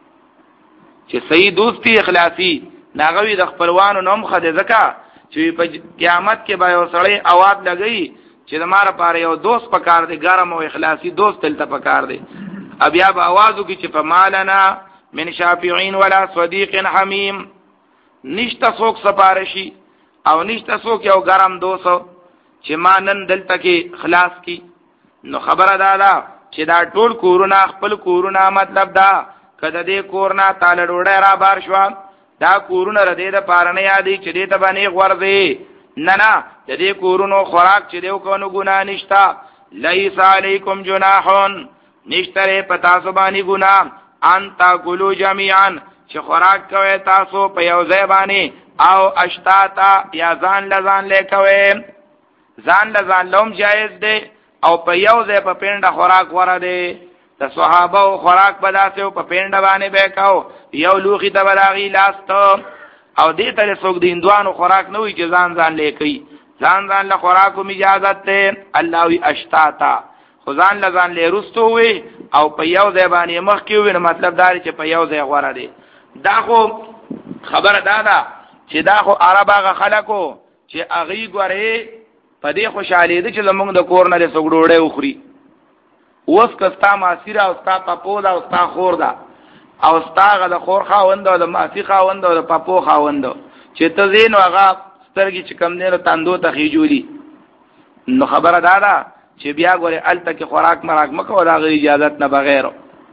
چې صحیح دوستی اخلاصي ناغوي د خپلوانو نوم خده زکا چې په قیامت کې به یو سړی اواد لګي چې زماره پاره یو دوست پکار دی ګرم او اخلاصي دوست تل ته پکار دی بیا به आवाजو کې چې په مالنا من شافعين ولا صديق حميم نشته څوک سپارشي او نشته څوک یو ګرم دوست چې مانن دلته کې خلاص کی نو خبره ده دا چې دا ټول کورونه خپل کورونه مطلب دا کده دې کورنا تعالی ډوړه را بار شو دا کورونه ردې د پارنه یادې چې دې ته باندې غورځي نه نه دې کورونو خوراک چې دیو کو نو ګنا نشتا لیس علیکم جناحون نشتره پتا سبانی ګنا انت کلوا جميعا چې خوراک کوي تاسو په یو ځای باندې او اشتاتا یا ځان لزان لیکوي ځان لزان لوم جایز دی او په یو ځای په پینډه خوراک وره دی د صحابه او خوراک بداسه په پینډه باندې وکاو یو لوخي ته بلاغي لاست او دې ته څوک د هندوانو خوراک نه وي چې ځان ځان لیکي ځان ځان له خوراکو اجازه ته الله وی اشتاتا خو ځان له ځان له رستو وي او په یو ځای باندې مخ کې وي مطلب دا چې په یو ځای غوړه دي دا خو خبره دا ده چې دا خو عربه خلکو چې اغي ګورې په دې خوشاله دي چې زمونږ د کور نه له سګړوړې وخوري اوس کستا ماسیره او ستا پپو دا او ستا خور دا او ستا غ د خور خاوند او د ماسی خاوند او د پپو خاوند چې ته زین هغه سترګې چې کم نه تاندو ته خېجولي نو خبره دا ده چې بیا ګوره الته کې خوراک مراک مکو دا غي اجازه نه بغیر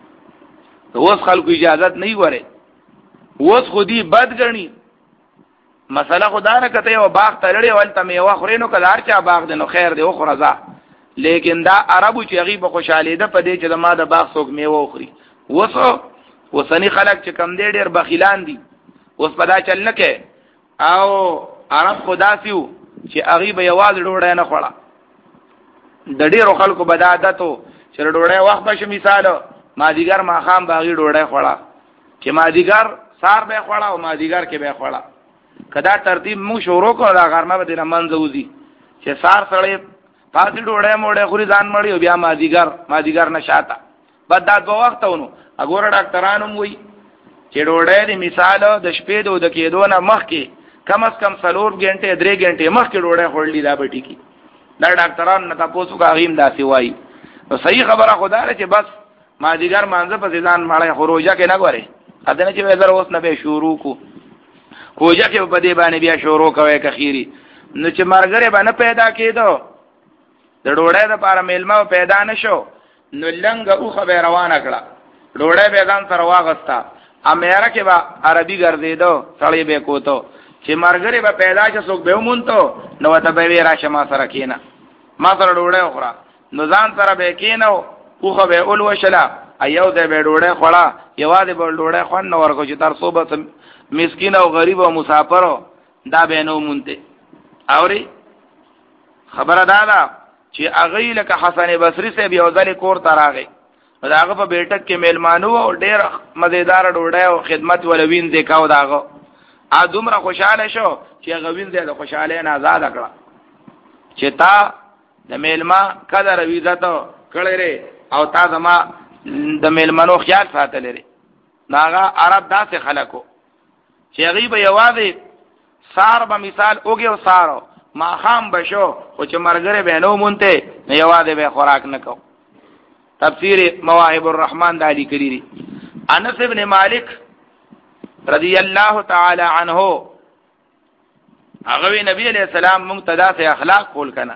اوس خلکو اجازه نه وره اوس خودي بد غني مسله خدا نه کته یو باغ تلړی ولته میوه خورینو کلار چا باغ دینو خیر دی خو رضا لیکن دا عربو چې غي به خوشاله ده په دې چې ما د باغ څوک میوه خوري وسو وسنی خلک چې کم دې ډېر بخیلان دي اوس پدا چل نه کې او عرب خدا سیو چې غي به یواز ډوړای نه خوړه د ډېرو خلکو بدعادتو چې چې ډوډۍ وخت بشه مثالو مازیګر ماخام باغی ډوډۍ خوړه چې مازیګر سار به خوړه او مازیګر کې به خوړه کدا ترتیب مو شروع کړو دا غرمه به د منځوزی چې سار سړی پاتې ډوډۍ موډۍ خوري ځان مړی او بیا مازیګر مازیګر نشاته بد دا دوه وخت ونه وګوره ډاکټرانو وایي چې ډوډۍ د مثال د شپې د کېدو نه مخکې کم از کم څلور غنټې درې غنټې مخکې ډوډۍ خوړلې دا به ټیکی دا ډاکټرانو نه تاسو غاغیم داسې وایي نو صحیح خبره خدا ده چې بس مازیګر مانځه په ځان مړی خروجه کې نه غوري اته نه چې وزر اوس نه به شروع کو کوجه کې په دې باندې بیا شروع کوي کخيري نو چې مرګره باندې پیدا کېدو د ډوړې د پاره میلمه پیدا نشو نو لنګ او خبر روانه کړه ډوړې به ځان سره واغستا امره کې با عربي ګرځیدو سړی به کوته چې مرګره به پیدا چې څوک به مونته نو ته به وی راشه ما سره کینا ما سره ډوړې اخرى نو ځان سره به کینو او خو به اول وشلا ایو دې به ډوړې خړه یوازې به ډوړې خون نو ورکو چې تر صوبه مسکین او غریب او مسافر دا به نو مونته اوري خبره دا ده چې اغه لکه حسن بصری سے بیا ځل کور تراغه دا هغه په بیٹک کې میلمانو او ډېر مزیدار ډوډۍ او خدمت ولوین ځکاو داغه ا دومره خوشاله شو چې غوین زه د خوشاله نه آزاد کړه چې تا د میلما قدر عزت کړی او تا زما د میلمنو خیال ساتل لري ناغه عرب داسې خلکو چې غیب یوازې سار به مثال اوګه او سارو ما خام بشو او چې مرګره بهنو مونته نه یوازې به خوراک نکو تفسیر مواهب الرحمن د علی کریری انس ابن مالک رضی الله تعالی عنہ هغه نبی علیہ السلام مقتدا سے اخلاق کول کنا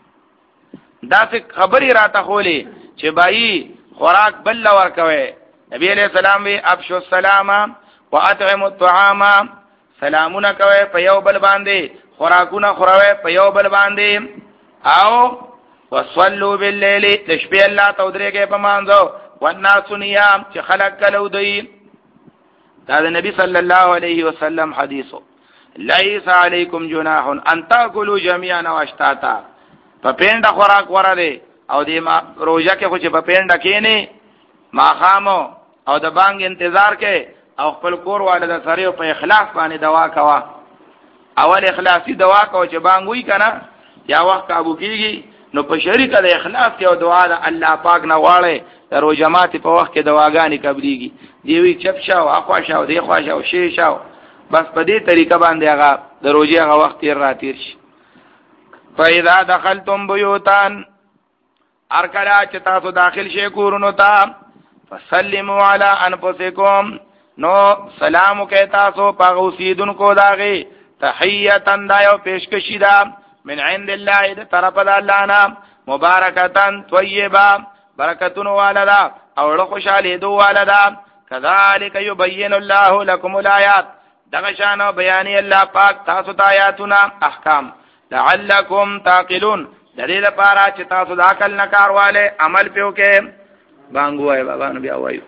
دا څه خبري راته خولې چې بای خوراک بل ور کوي نبی علیہ السلام وی افشوا السلام واطعموا الطعام سلامونه کوي په یو بل باندې خوراکونه خوروي په یو بل باندې او وصلوا بالليل تشبيه الله تودريګه په مانځو والناس نيام چې خلق کلو دی دا د نبی صلی الله علیه وسلم حدیثو ليس عليكم جناح ان تاكلوا جميعا واشتاتا په پینډه خوراک ورده او دې ما روزه کې خو چې په پینډه کې نه ما خامو او د بانګ انتظار کې او خپل کور والده سره په اخلاص باندې دوا کوا اول اخلاصي دوا کو چې بانګ وی کنه یا وخت ابو کیږي نو په شریک د اخلاص کې او دعا د الله پاک نه واړې درو جماعت په وخت کې دواګانی قبليږي دی وی چپ شاو اخوا شاو دی خوا شاو شي شاو بس په دې طریقه باندې هغه دروځي هغه وخت تیر راتیر شي فاذا دخلتم بيوتان ارکلا چې تاسو داخل شئ کورونو ته فسلموا على انفسكم نو سلام کوي تاسو پاغه اوسیدونکو داغه تحیتا دایو پیشکشی دا من عند الله د طرف د الله نه مبارکتن طیبه برکتون والدا او له خوشاله دو والدا کذالک یبین الله لكم الآیات دغه شان بیان الله پاک تاسو ته آیاتونه احکام لعلکم تعقلون دلیل لپاره چې تاسو د عقل نه کارواله عمل پیو کې بانګو وای بابا نو بیا وایو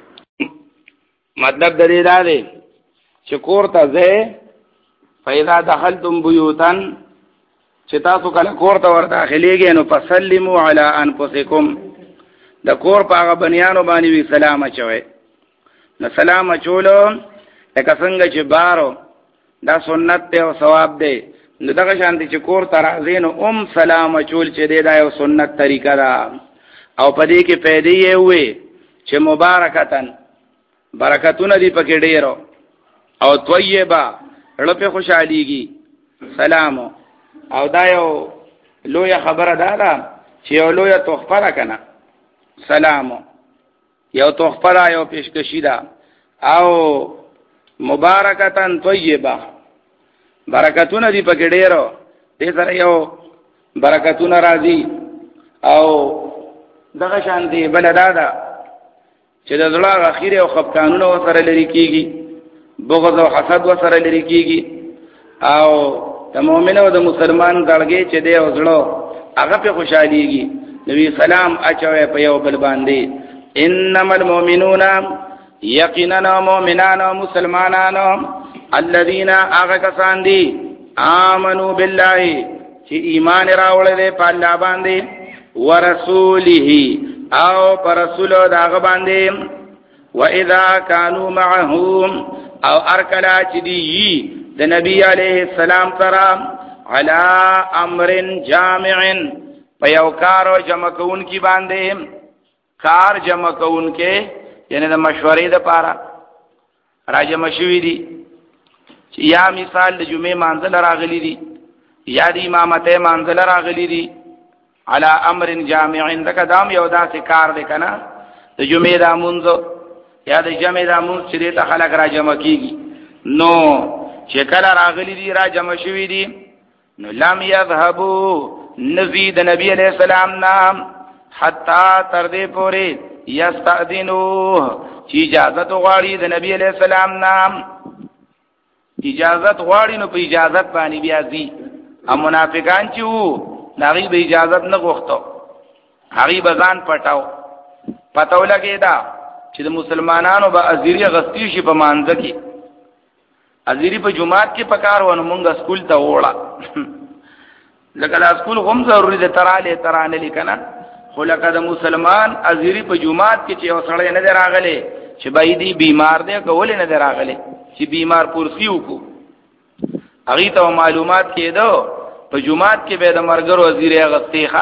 مطلب د دې دا دی چې کور ته ځئ فاذا دخلتم بيوتا چې تاسو کله کور ته ور داخليږئ نو فسلموا على انفسكم د کور په هغه بنیانو باندې وی سلام اچوي نو سلام اچولو لکه څنګه چې بارو دا سنت ته او ثواب دی نو دغه شانتي چې کور ته راځي نو ام سلام اچول چې دی دا یو سنت طریقه ده او په دې کې فائدې یې وي چې مبارکتن برکتونه دی پکې ډیرو او طیبه لپاره خوشاليږي سلام او دا یو لوی خبره ده دا چې یو لوی تحفه ده کنه سلام یو تحفه ده یو پیشکشی ده او مبارکتن طیبه برکتونه دی پکې ډیرو دې سره یو برکتونه راځي او دغه شان دی بلدا ده چې د زړه اخیره او خفقانونه وسره لري کیږي بغض او حسد وسره لري کیږي او د مؤمن او د مسلمان دلګي چې دی او زړه هغه په خوشاليږي نبی سلام اچوي په یو بل باندې انما المؤمنون یقینا مؤمنان او مسلمانان الذين اغكسان دي امنوا بالله چې ایمان راوړل دي په الله باندې ورسوله او پر رسول داغه باندې واذا كانوا معهم او ارکلا چې دی د نبی علیه السلام سره علی امر جامع په یو کار جمع کون کی باندې کار جمع کون کې یعنی د مشورې د پاره راجم شوی دی یا مثال د جمعې منزل راغلی دی یا د امامته منزل راغلی دی علی امر جامع دک دام یو داسې کار دی کنه د جمعې د منځ یا د جمعې د منځ چې ته خلک را جمع کیږي نو چې کله راغلی دی را جمع شوی دی نو لم یذهبوا نزید نبی علیہ السلام نام حتا تر دې پورې یستأذنوه چې اجازه غواړي د نبی علیہ السلام نام اجازه غواړي نو په اجازه باندې بیا ځي ام منافقان چې وو هغه به اجازه نه غوښتو هغه بزان پټاو پتاو لګی دا چې د مسلمانانو به ازيري غستی شي په مانځ کې ازيري په جمعات کې پکار ونه مونږ سکول ته وړه لکه دا سکول هم ضروري ده تراله ترانه لیکنه خو لکه د مسلمان ازيري په جمعات کې چې اوسړې نه دراغله چې بای دی بیمار دی کول نه دراغله چې بیمار پرسي وکړو هغه ته معلومات کېدو په جمعات کې به د مرګ وزیر غستیخه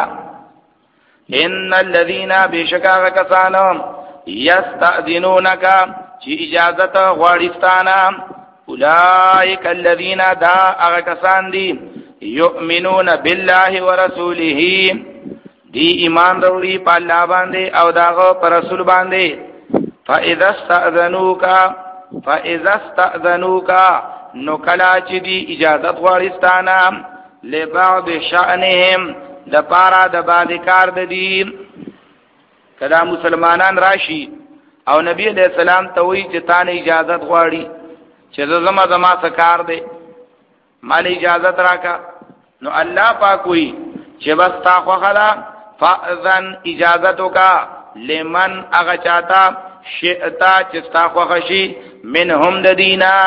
ان الذين بشکا کسانو یستأذنونک چې اجازه غواړستانه اولئک الذين دا هغه کسان دي یؤمنون بالله ورسوله دی ایمان وروړي په الله باندې او داغه پر رسول باندې فاذا استأذنوک فاذا استأذنوک نو کلا چې دی اجازه غواړستانه لبعض شأنهم د پارا د بعد کار د دین کدا مسلمانان راشي او نبی علیہ السلام ته وی چې تانه اجازه غواړي چې زما زما سکار دی مال اجازه راکا نو الله پاک وی چې بس تا خو خلا فاذن اجازتو کا لمن اغه چاته شئتا چې تا خو خشي منهم د دینا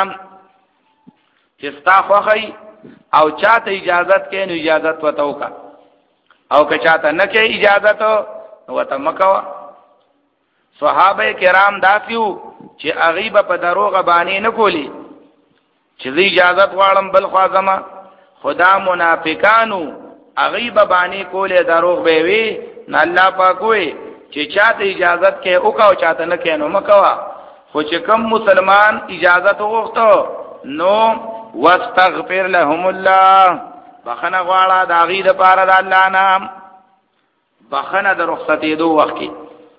چې تا خو خي او چاته اجازت کې نو اجازت وتاو کا او که چاته نه کې اجازت وته مکوا صحابه کرام داسیو چې اغیب په دروغ باندې نه کولی چې اجازت غواړم بل خوازما خدا منافقانو اغیب باندې کوله دروغ به وی نه الله پاک وی چې چاته اجازت کې او کا چاته نه کې نو مکوا خو چې کم مسلمان اجازت وغوښتو نو واستغفر لهم الله بخنه غواړه د اغید پاره د الله نام بخنه د رخصتې دو وخت کې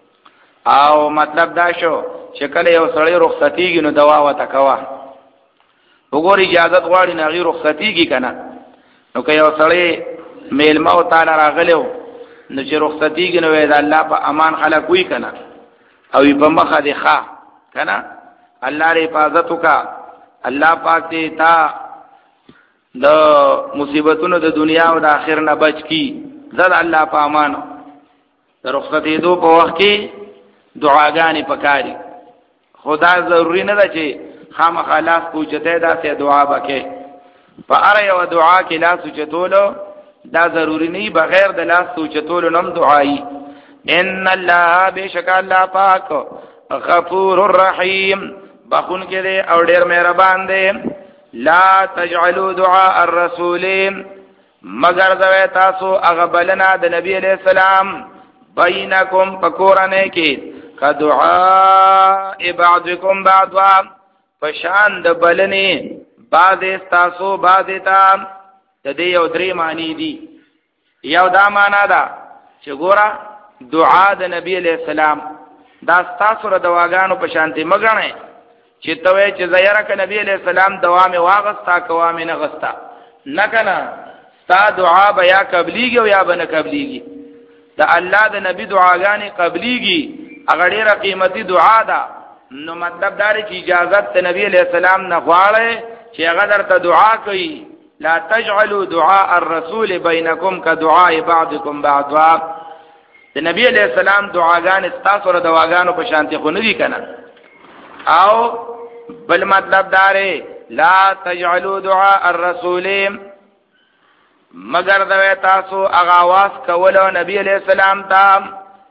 او مطلب دا شو چې کله یو سړی رخصتېږي نو دوا وته کوا وګوري اجازه غواړي نه غیر رخصتېږي کنه نو که یو سړی میلمه او تعالی راغلو نو چې رخصتېږي نو د الله په امان خلک وي کنه او په مخه دی ښا کنه الله ری حفاظت وکا الله پاک دې تا د مصیبتونو د دنیا او د آخرت نه بچ کی زاد الله په امان د رخصتې دو په وخت کې دعاګانې پکاري خدا ضروری نه ده چې خامخا لاس پوچته دا ته دعا وکړي په اره یو دعا کې لاس پوچتولو دا ضروری نه بغیر د لاس پوچتولو نم دعایي ان الله بشک الله پاک غفور الرحیم بخون کې دی او ډېر مهربان دی لا تجعلوا دعاء الرسول مگر دوی تاسو هغه بلنا د نبی علیہ السلام بینکم پکورانه کې کا دعاء بعضکم بعضا پشان د بلنی بعض تاسو بعض ته د دې یو درې معنی دي یو دا معنا ده چې ګوره دعا د نبی علیہ السلام دا تاسو را دواګانو په شانتي مګنه چې توې چې زیاره ک نبی علیہ السلام دوام واغستا کوام نه غستا نه کنه ستا دعا بیا قبليږي او یا بنه قبليږي دا الله د نبی دعاګانې قبليږي هغه ډیره قیمتي دعا ده نو مطلب دا چې اجازه ته نبی علیہ السلام نه غواړي چې هغه درته دعا کوي لا تجعلوا دعاء الرسول بينكم كدعاء بعضكم بعضا د نبی علیہ السلام دعاګانې تاسو را دعاګانو په شانتي خو نه دي کنه او بل مطلب داره لا تجعلوا دعاء الرسول مگر دوی تاسو اغاواز کولو نبی علیہ السلام تا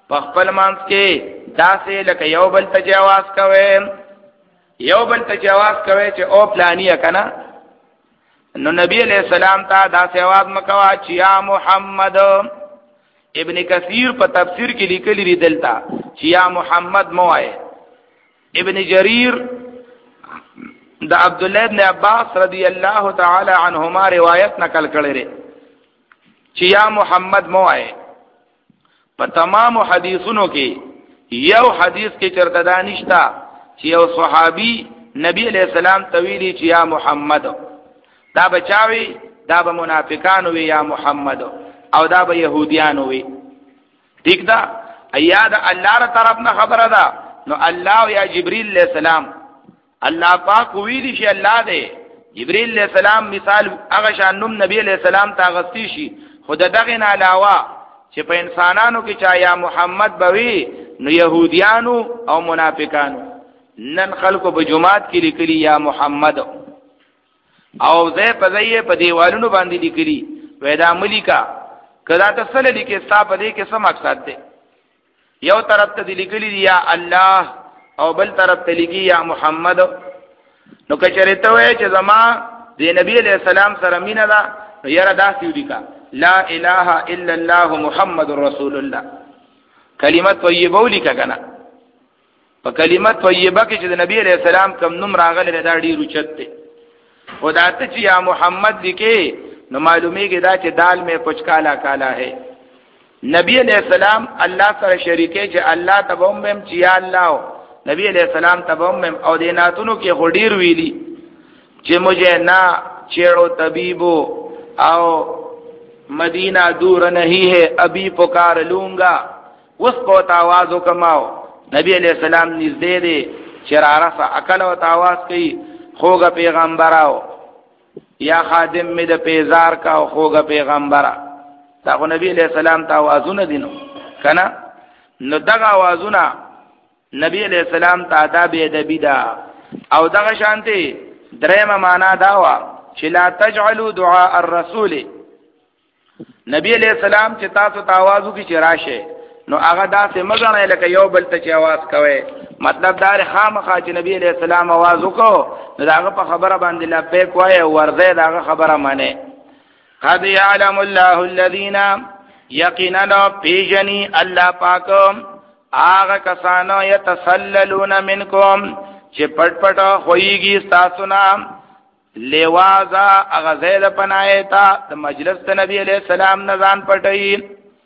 په خپل منځ کې داسې لکه یو بل ته جواز کوي یو بل ته جواز کوي چې او پلانیه کنه نو نبی علیہ السلام ته داسې आवाज مکوا چې یا محمد. ابن کثیر په تفسیر کې لیکلی دی دلته چې یا محمد موای. ابن جریر د عبد الله ابن عباس رضی الله تعالی عنهما روایت نقل کړی دی چې یا محمد موای. په تمام حدیثونو کې یو حدیث کې چرته دا نشتا چې یو صحابي نبی علیہ السلام تویلی چې یا محمد. دا بچاوي دا به منافقانو وي یا محمد او دا به يهوديانو وي. ٹھیک دا ایا دا الله تر طرف نه خبره ده نو الله یا جبريل علیہ السلام الله پاک ویلی شي الله دې جبريل علیہ السلام مثال هغه شان نوم نبی علیہ السلام ته غستی شي خود دغه نه علاوه چې په انسانانو کې چا یا محمد بوي نو يهوديانو او منافقانو. نن خلکو په جمعات کې لیکلي یا محمد او زه په ځای په دیوالونو باندې لیکلي ودا ملika کدا ته سره لیکي صاحب دې کې څه مقصد ده. یو طرف ته لیکلي یا الله او بل طرف ته لیکي یا محمد. نو کچره ته وای چې زما د نبی علیہ السلام سره مینا ده نو یاره داسې ولیکا لا اله الا الله محمد رسول الله. کلمت طیبه ولیکا کنه په کلمت طیبه کې چې د نبی علیہ السلام کوم نوم راغلی دا ډیر اوچت دی. خدا ته چې یا محمد لیکي نو معلومیږي دا چې دال میں کچھ کالا کالا ہے. نبی علیہ السلام الله سره شریکه چې الله تبوم بهم چې یا الله نبی علیہ السلام تبوم او دیناتونو کې غډیر ویلي چې مجھے نا چیڑو طبیبو او مدینہ دور نہیں ہے ابھی پکار لوں گا. اس کو تاوازو کماو نبی علیہ السلام نزدې دي چرارا سا عقل او تاواز کوي خوګه پیغمبراو یا خادم می د پیزار کا خوګه پیغمبرا. دا خو نبی علیہ السلام تاوازونه دینو کنه نو دغه आवाजونه نبی علیہ السلام ته آداب ادبی دا او دغه شانتي درېمه معنا دا وا چې لا تجعلوا دعاء الرسول. نبی علیہ السلام چې تاسو ته आवाजو کی چراشه نو هغه داسې مزنه لکه یو بل ته چې आवाज کوي. مطلب دا خامخا چې نبی علیہ السلام आवाज وکړو نو داغه په خبره باندې لبیک وای او ورځه داغه خبره مانه. قد يعلم الله الذين يقينا پیجنی الله پاک هغه کسانو يتسللون منکم چې پټ پټ خوېږي تاسو نام لوازا هغه زید پنایتا د مجلس ته نبی علیہ السلام نه ځان پټي.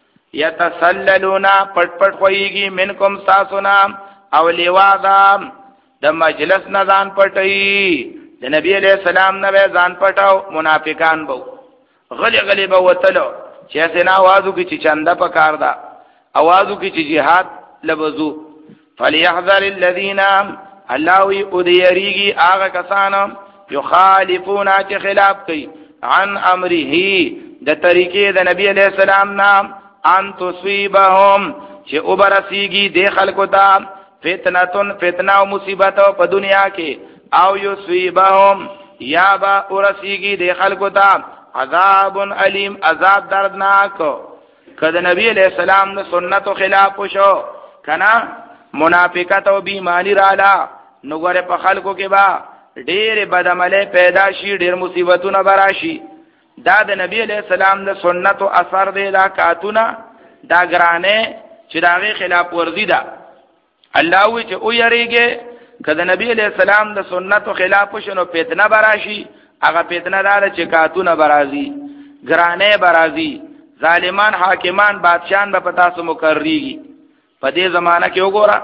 يتسللون پټ پټ خوېږي منکم تاسو نام او لوازا د مجلس نه ځان پټي. د نبی علیہ السلام نه ځان پټاو منافقان بو غلی غلی به وتلو چې اسنا आवाजو کی چې چنده پکار دا आवाजو کی چې jihad لبزو. فليحذر الذين الله يؤذيريږي هغه کسانو يخالفون چې خلاف کوي عن امره د طریقې د نبی علیہ السلام نام ان تصيبهم چې وبرسیږي د خلکو ته فتنه فتنه او مصیبت په دنیا کې او يصيبهم یا با ورسیږي د خلکو ته عذاب علیم عذاب دردناک. کله نبی علیہ السلام د سنت خلاف وشو کنا منافقت او بیماری رااله نو غره په خلکو کې با ډېر بدعمله پیدا شي ډېر مصیبتونه براشي. دا د نبی علیہ السلام د سنت او اثر دی دا کاتونه دا ګرانه چې داغه خلاف ورزي ده. الله وی چې او یریږي کله نبی علیہ السلام د سنت او خلاف شنو فتنه براشي هغه فتنه دار چې کاتونه برازي ګرانه برازي ظالمان حاکمان بادشاہان به پتا سو مقرریږي. په دې زمانہ کې وګوره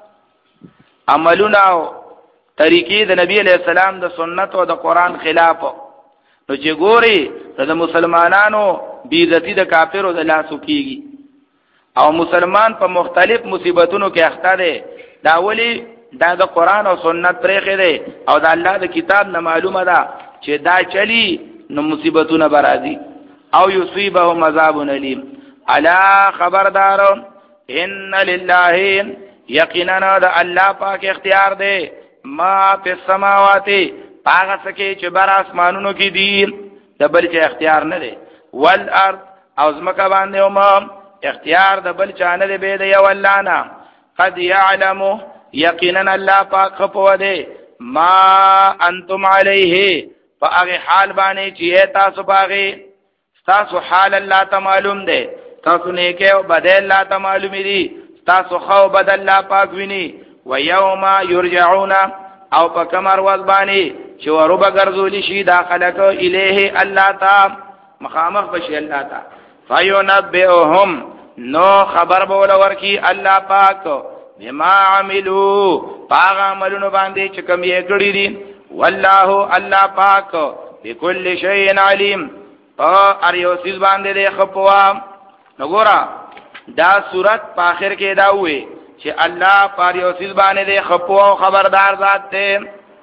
عملونه او طریقې د نبی علیہ السلام د سنت او د قران خلاف نو چې ګوري د مسلمانانو بیزتی د کافرو د لاسو کیږي او مسلمان په مختلف مصیبتونو کې اخته ده. دا ولی دا د قران او سنت پرېخه ده او د الله د کتاب نه معلومه ده چې دا چلی نو مصیبتونه برازي او یصيبهم عذاب الیم. الا خبردار ان لله یقینا د الله پاک اختیار ده ما په سماوات پاغه سکه چې بر اسمانونو کې دي د بل چې اختیار نه ده والارض او زمکه باندې او ما اختیار د بل چانه دی به د یو الله نه قد يعلم یقینا الله پاک خپو دی ما انتم علیه فاغه حال باندې چې تاسو باغی تاسو حال الله ته معلوم دی تاسو نیکه او بدل الله ته معلوم دی تاسو خو بدل الله پاک ویني و یوم یرجعون او په کمر ور باندې چې ورو بغرذول شي داخله کو الیه الله تا مخامخ بشي الله تا فینبئهم نو خبر بول ورکی الله پاک بما عملو پاغ عملونو باندې چې کوم یې کړی دي والله الله پاک بكل شیء علیم او اریو سیز باندې دې خپوا نګورا دا صورت په اخر کې دا وې چې الله پاریو سیز باندې دې خپوا خبردار ذات ته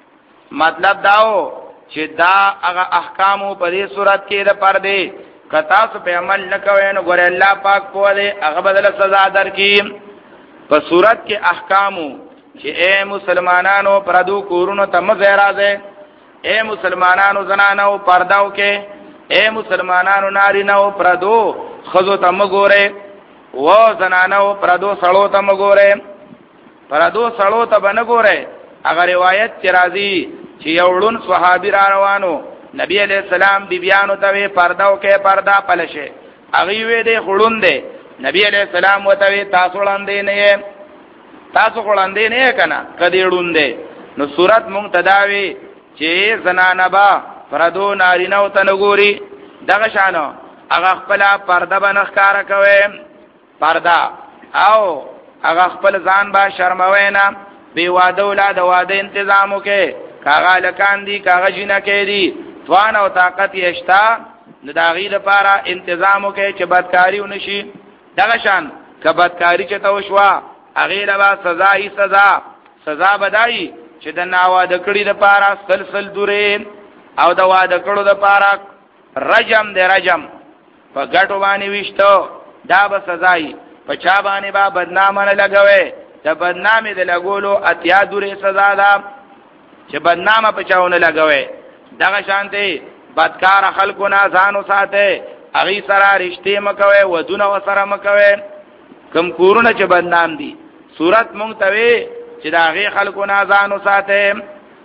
مطلب داو چې دا هغه احکام په دې صورت کې د پر دې کتا سو په عمل نکوي نو ګور الله پاک په دې هغه بدل سزا درکې په صورت کې احکام چې اے مسلمانانو پردو کورونو ته مزه راځي اے مسلمانانو زنانو پرداو کې اے مسلمانانو نارینو پردو خزو ته مګوره و زنانو پردو سړو ته مګوره پردو سړو ته بنګوره اگر روایت چې راځي چې یوړون صحابي را روانو نبی علیہ السلام بیبیانو ته پرداو کې پردا پلشه هغه وې دې خړون دې نبی علیہ السلام وته تاسو وړاندې نه تاسو وړاندې نه کنا کدی وړاندې نو صورت مونږ تداوی چې زنانه با پردو نارینو ته نګوري دغه شانو هغه خپل پرده باندې ښکارا کوي پردا او هغه خپل ځان با شرموي نه بی واده اولاد واده انتظامو کې کاغه لکان دي کاغه جنہ کې دي توان او طاقت یشتا نو داغی لپاره انتظامو کې چې بدکاری ونشي دغه شان کبدکاری چې تو شوا هغه لبا سزا ای سزا سزا بدای چې د ناواده کړي لپاره سلسل دورې او د واده کړو لپاره رجم دی رجم په ګټو باندې وشتو دا به سزای په چا باندې با بدنامه نه لګوي د بدنامي د لګولو اتیا دورې سزا ده چې بدنامه په چاونه لګوي دغه شانته بدکار خلکو نه ځانو ساته اغي سره رښتې مکوي ودونه وسره مکوي کم کورونه چې بدنام دي صورت مونږ ته وي چې دا غي خلکو نه ځانو ساته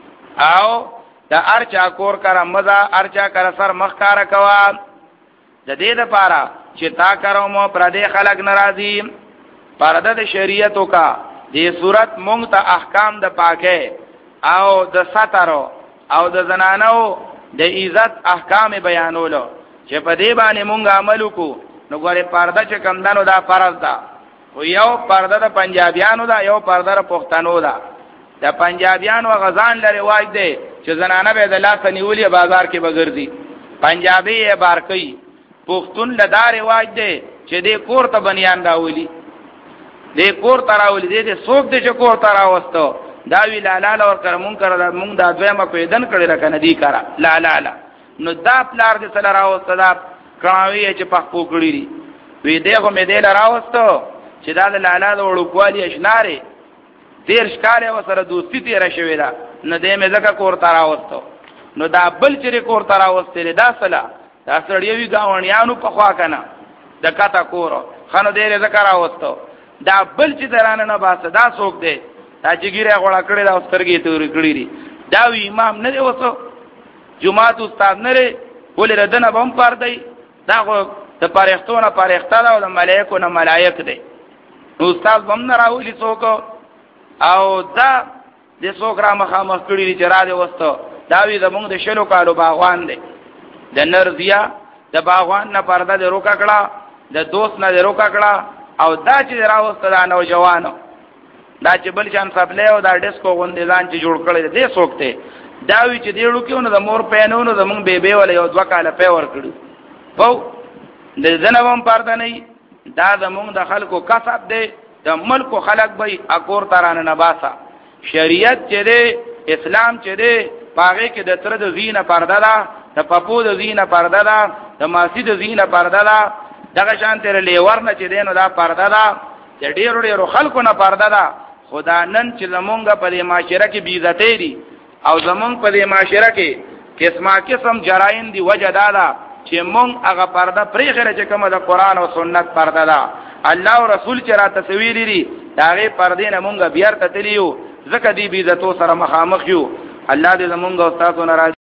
او دا ارچا کور کرا مزه ارچا کر سر مخکاره کوا د دې لپاره چې تا کارو مو پر دې خلک ناراضي پرده د شریعتو کا دې صورت مونږ ته احکام د پاکه او د سترو او د زنانو د عزت احکام بیانولو چې په دې باندې مونږ عمل وکړو نو ګوره پرده چې کم دنو دا فرض ده خو یو پرده د پنجابیانو ده یو پرده د پښتنو ده د پنجابیانو غزان لري واج دی چې زنانه به د لاس نیولې بازار کې بغردي پنجابي یې بار کوي پښتون لدار واج دی چې دې کور ته بنیان راولي دې کور ته راولي دې څوک دې چې کور ته راوستو دا وی لا لا اور کر مونږ کړه مونږ دا دویمه پیدن کړي راکنه دی کرا لا لا لا نو دا پلار دې سره راوستو دا کړهوی چې په پوکړی دی وی دغه مې دې راوستو چې دا لا لا وړوکوالی اشناره دیر شکاله وسره دوستی تیر شوی دا نه دې مې زکه کور ته راوستو نو دا بل چې کور ته راوستل دا سلا دا سړیوي گاونیانو په خوا کنه د کاته کور خنو دې زکه راوستو دا بل چې درانه نه باسه دا څوک دی دا جګیره غوړه کړی دا سترګې تورې کړی دي دا وی امام نه دی وسو جمعات استاد نه لري ولې ردنه بم پر دی دا خو د پرختونه پرخته دا او د ملائکو نه ملائک دی نو استاد بم نه راولي څوک او دا د څوک را مخامخ کړی دي چې را دی وسته دا وی زمونږ د شلو کالو باغوان دی د نرزیا د باغوان نه پرده د روکا کړه د دوست نه د روکا کړه او دا چې را وسته دا نوجوانو دا چې بل شان سپلې او دا ډیسکو غوندې ځان چې جوړ کړی دی څوک ته دا وی چې دیړو کېونه د مور پېنونو زمونږ بیبي ولې یو ځکه کاله په ور کړو وو د جنوم پرده نه دا زمونږ د خلکو کسب دی د ملک خلک به اکور ترانه نه باسا شریعت چې دی اسلام چې دی پاغه کې د تر د زینه پرده ده د پپو د زینه پرده ده د ماسی د زینه پرده ده دغه شان تر لیور نه چې دینو دا پرده ده د ډیرو ډیرو خلکو نه پرده ده خدا نن چې زمونږ په دې معاشره کې بیزته دي او زمونږ په دې معاشره کې قسمه قسم جرایم دي وجه دا ده چې مونږ هغه پرده پرې غره چې کومه د قران او سنت پرده ده الله او رسول چې را تصویر لري داغه پردې نه مونږ بیا تتلیو زکه دی بي عزتو سره مخامخ یو الله دې زمونږ او تاسو نه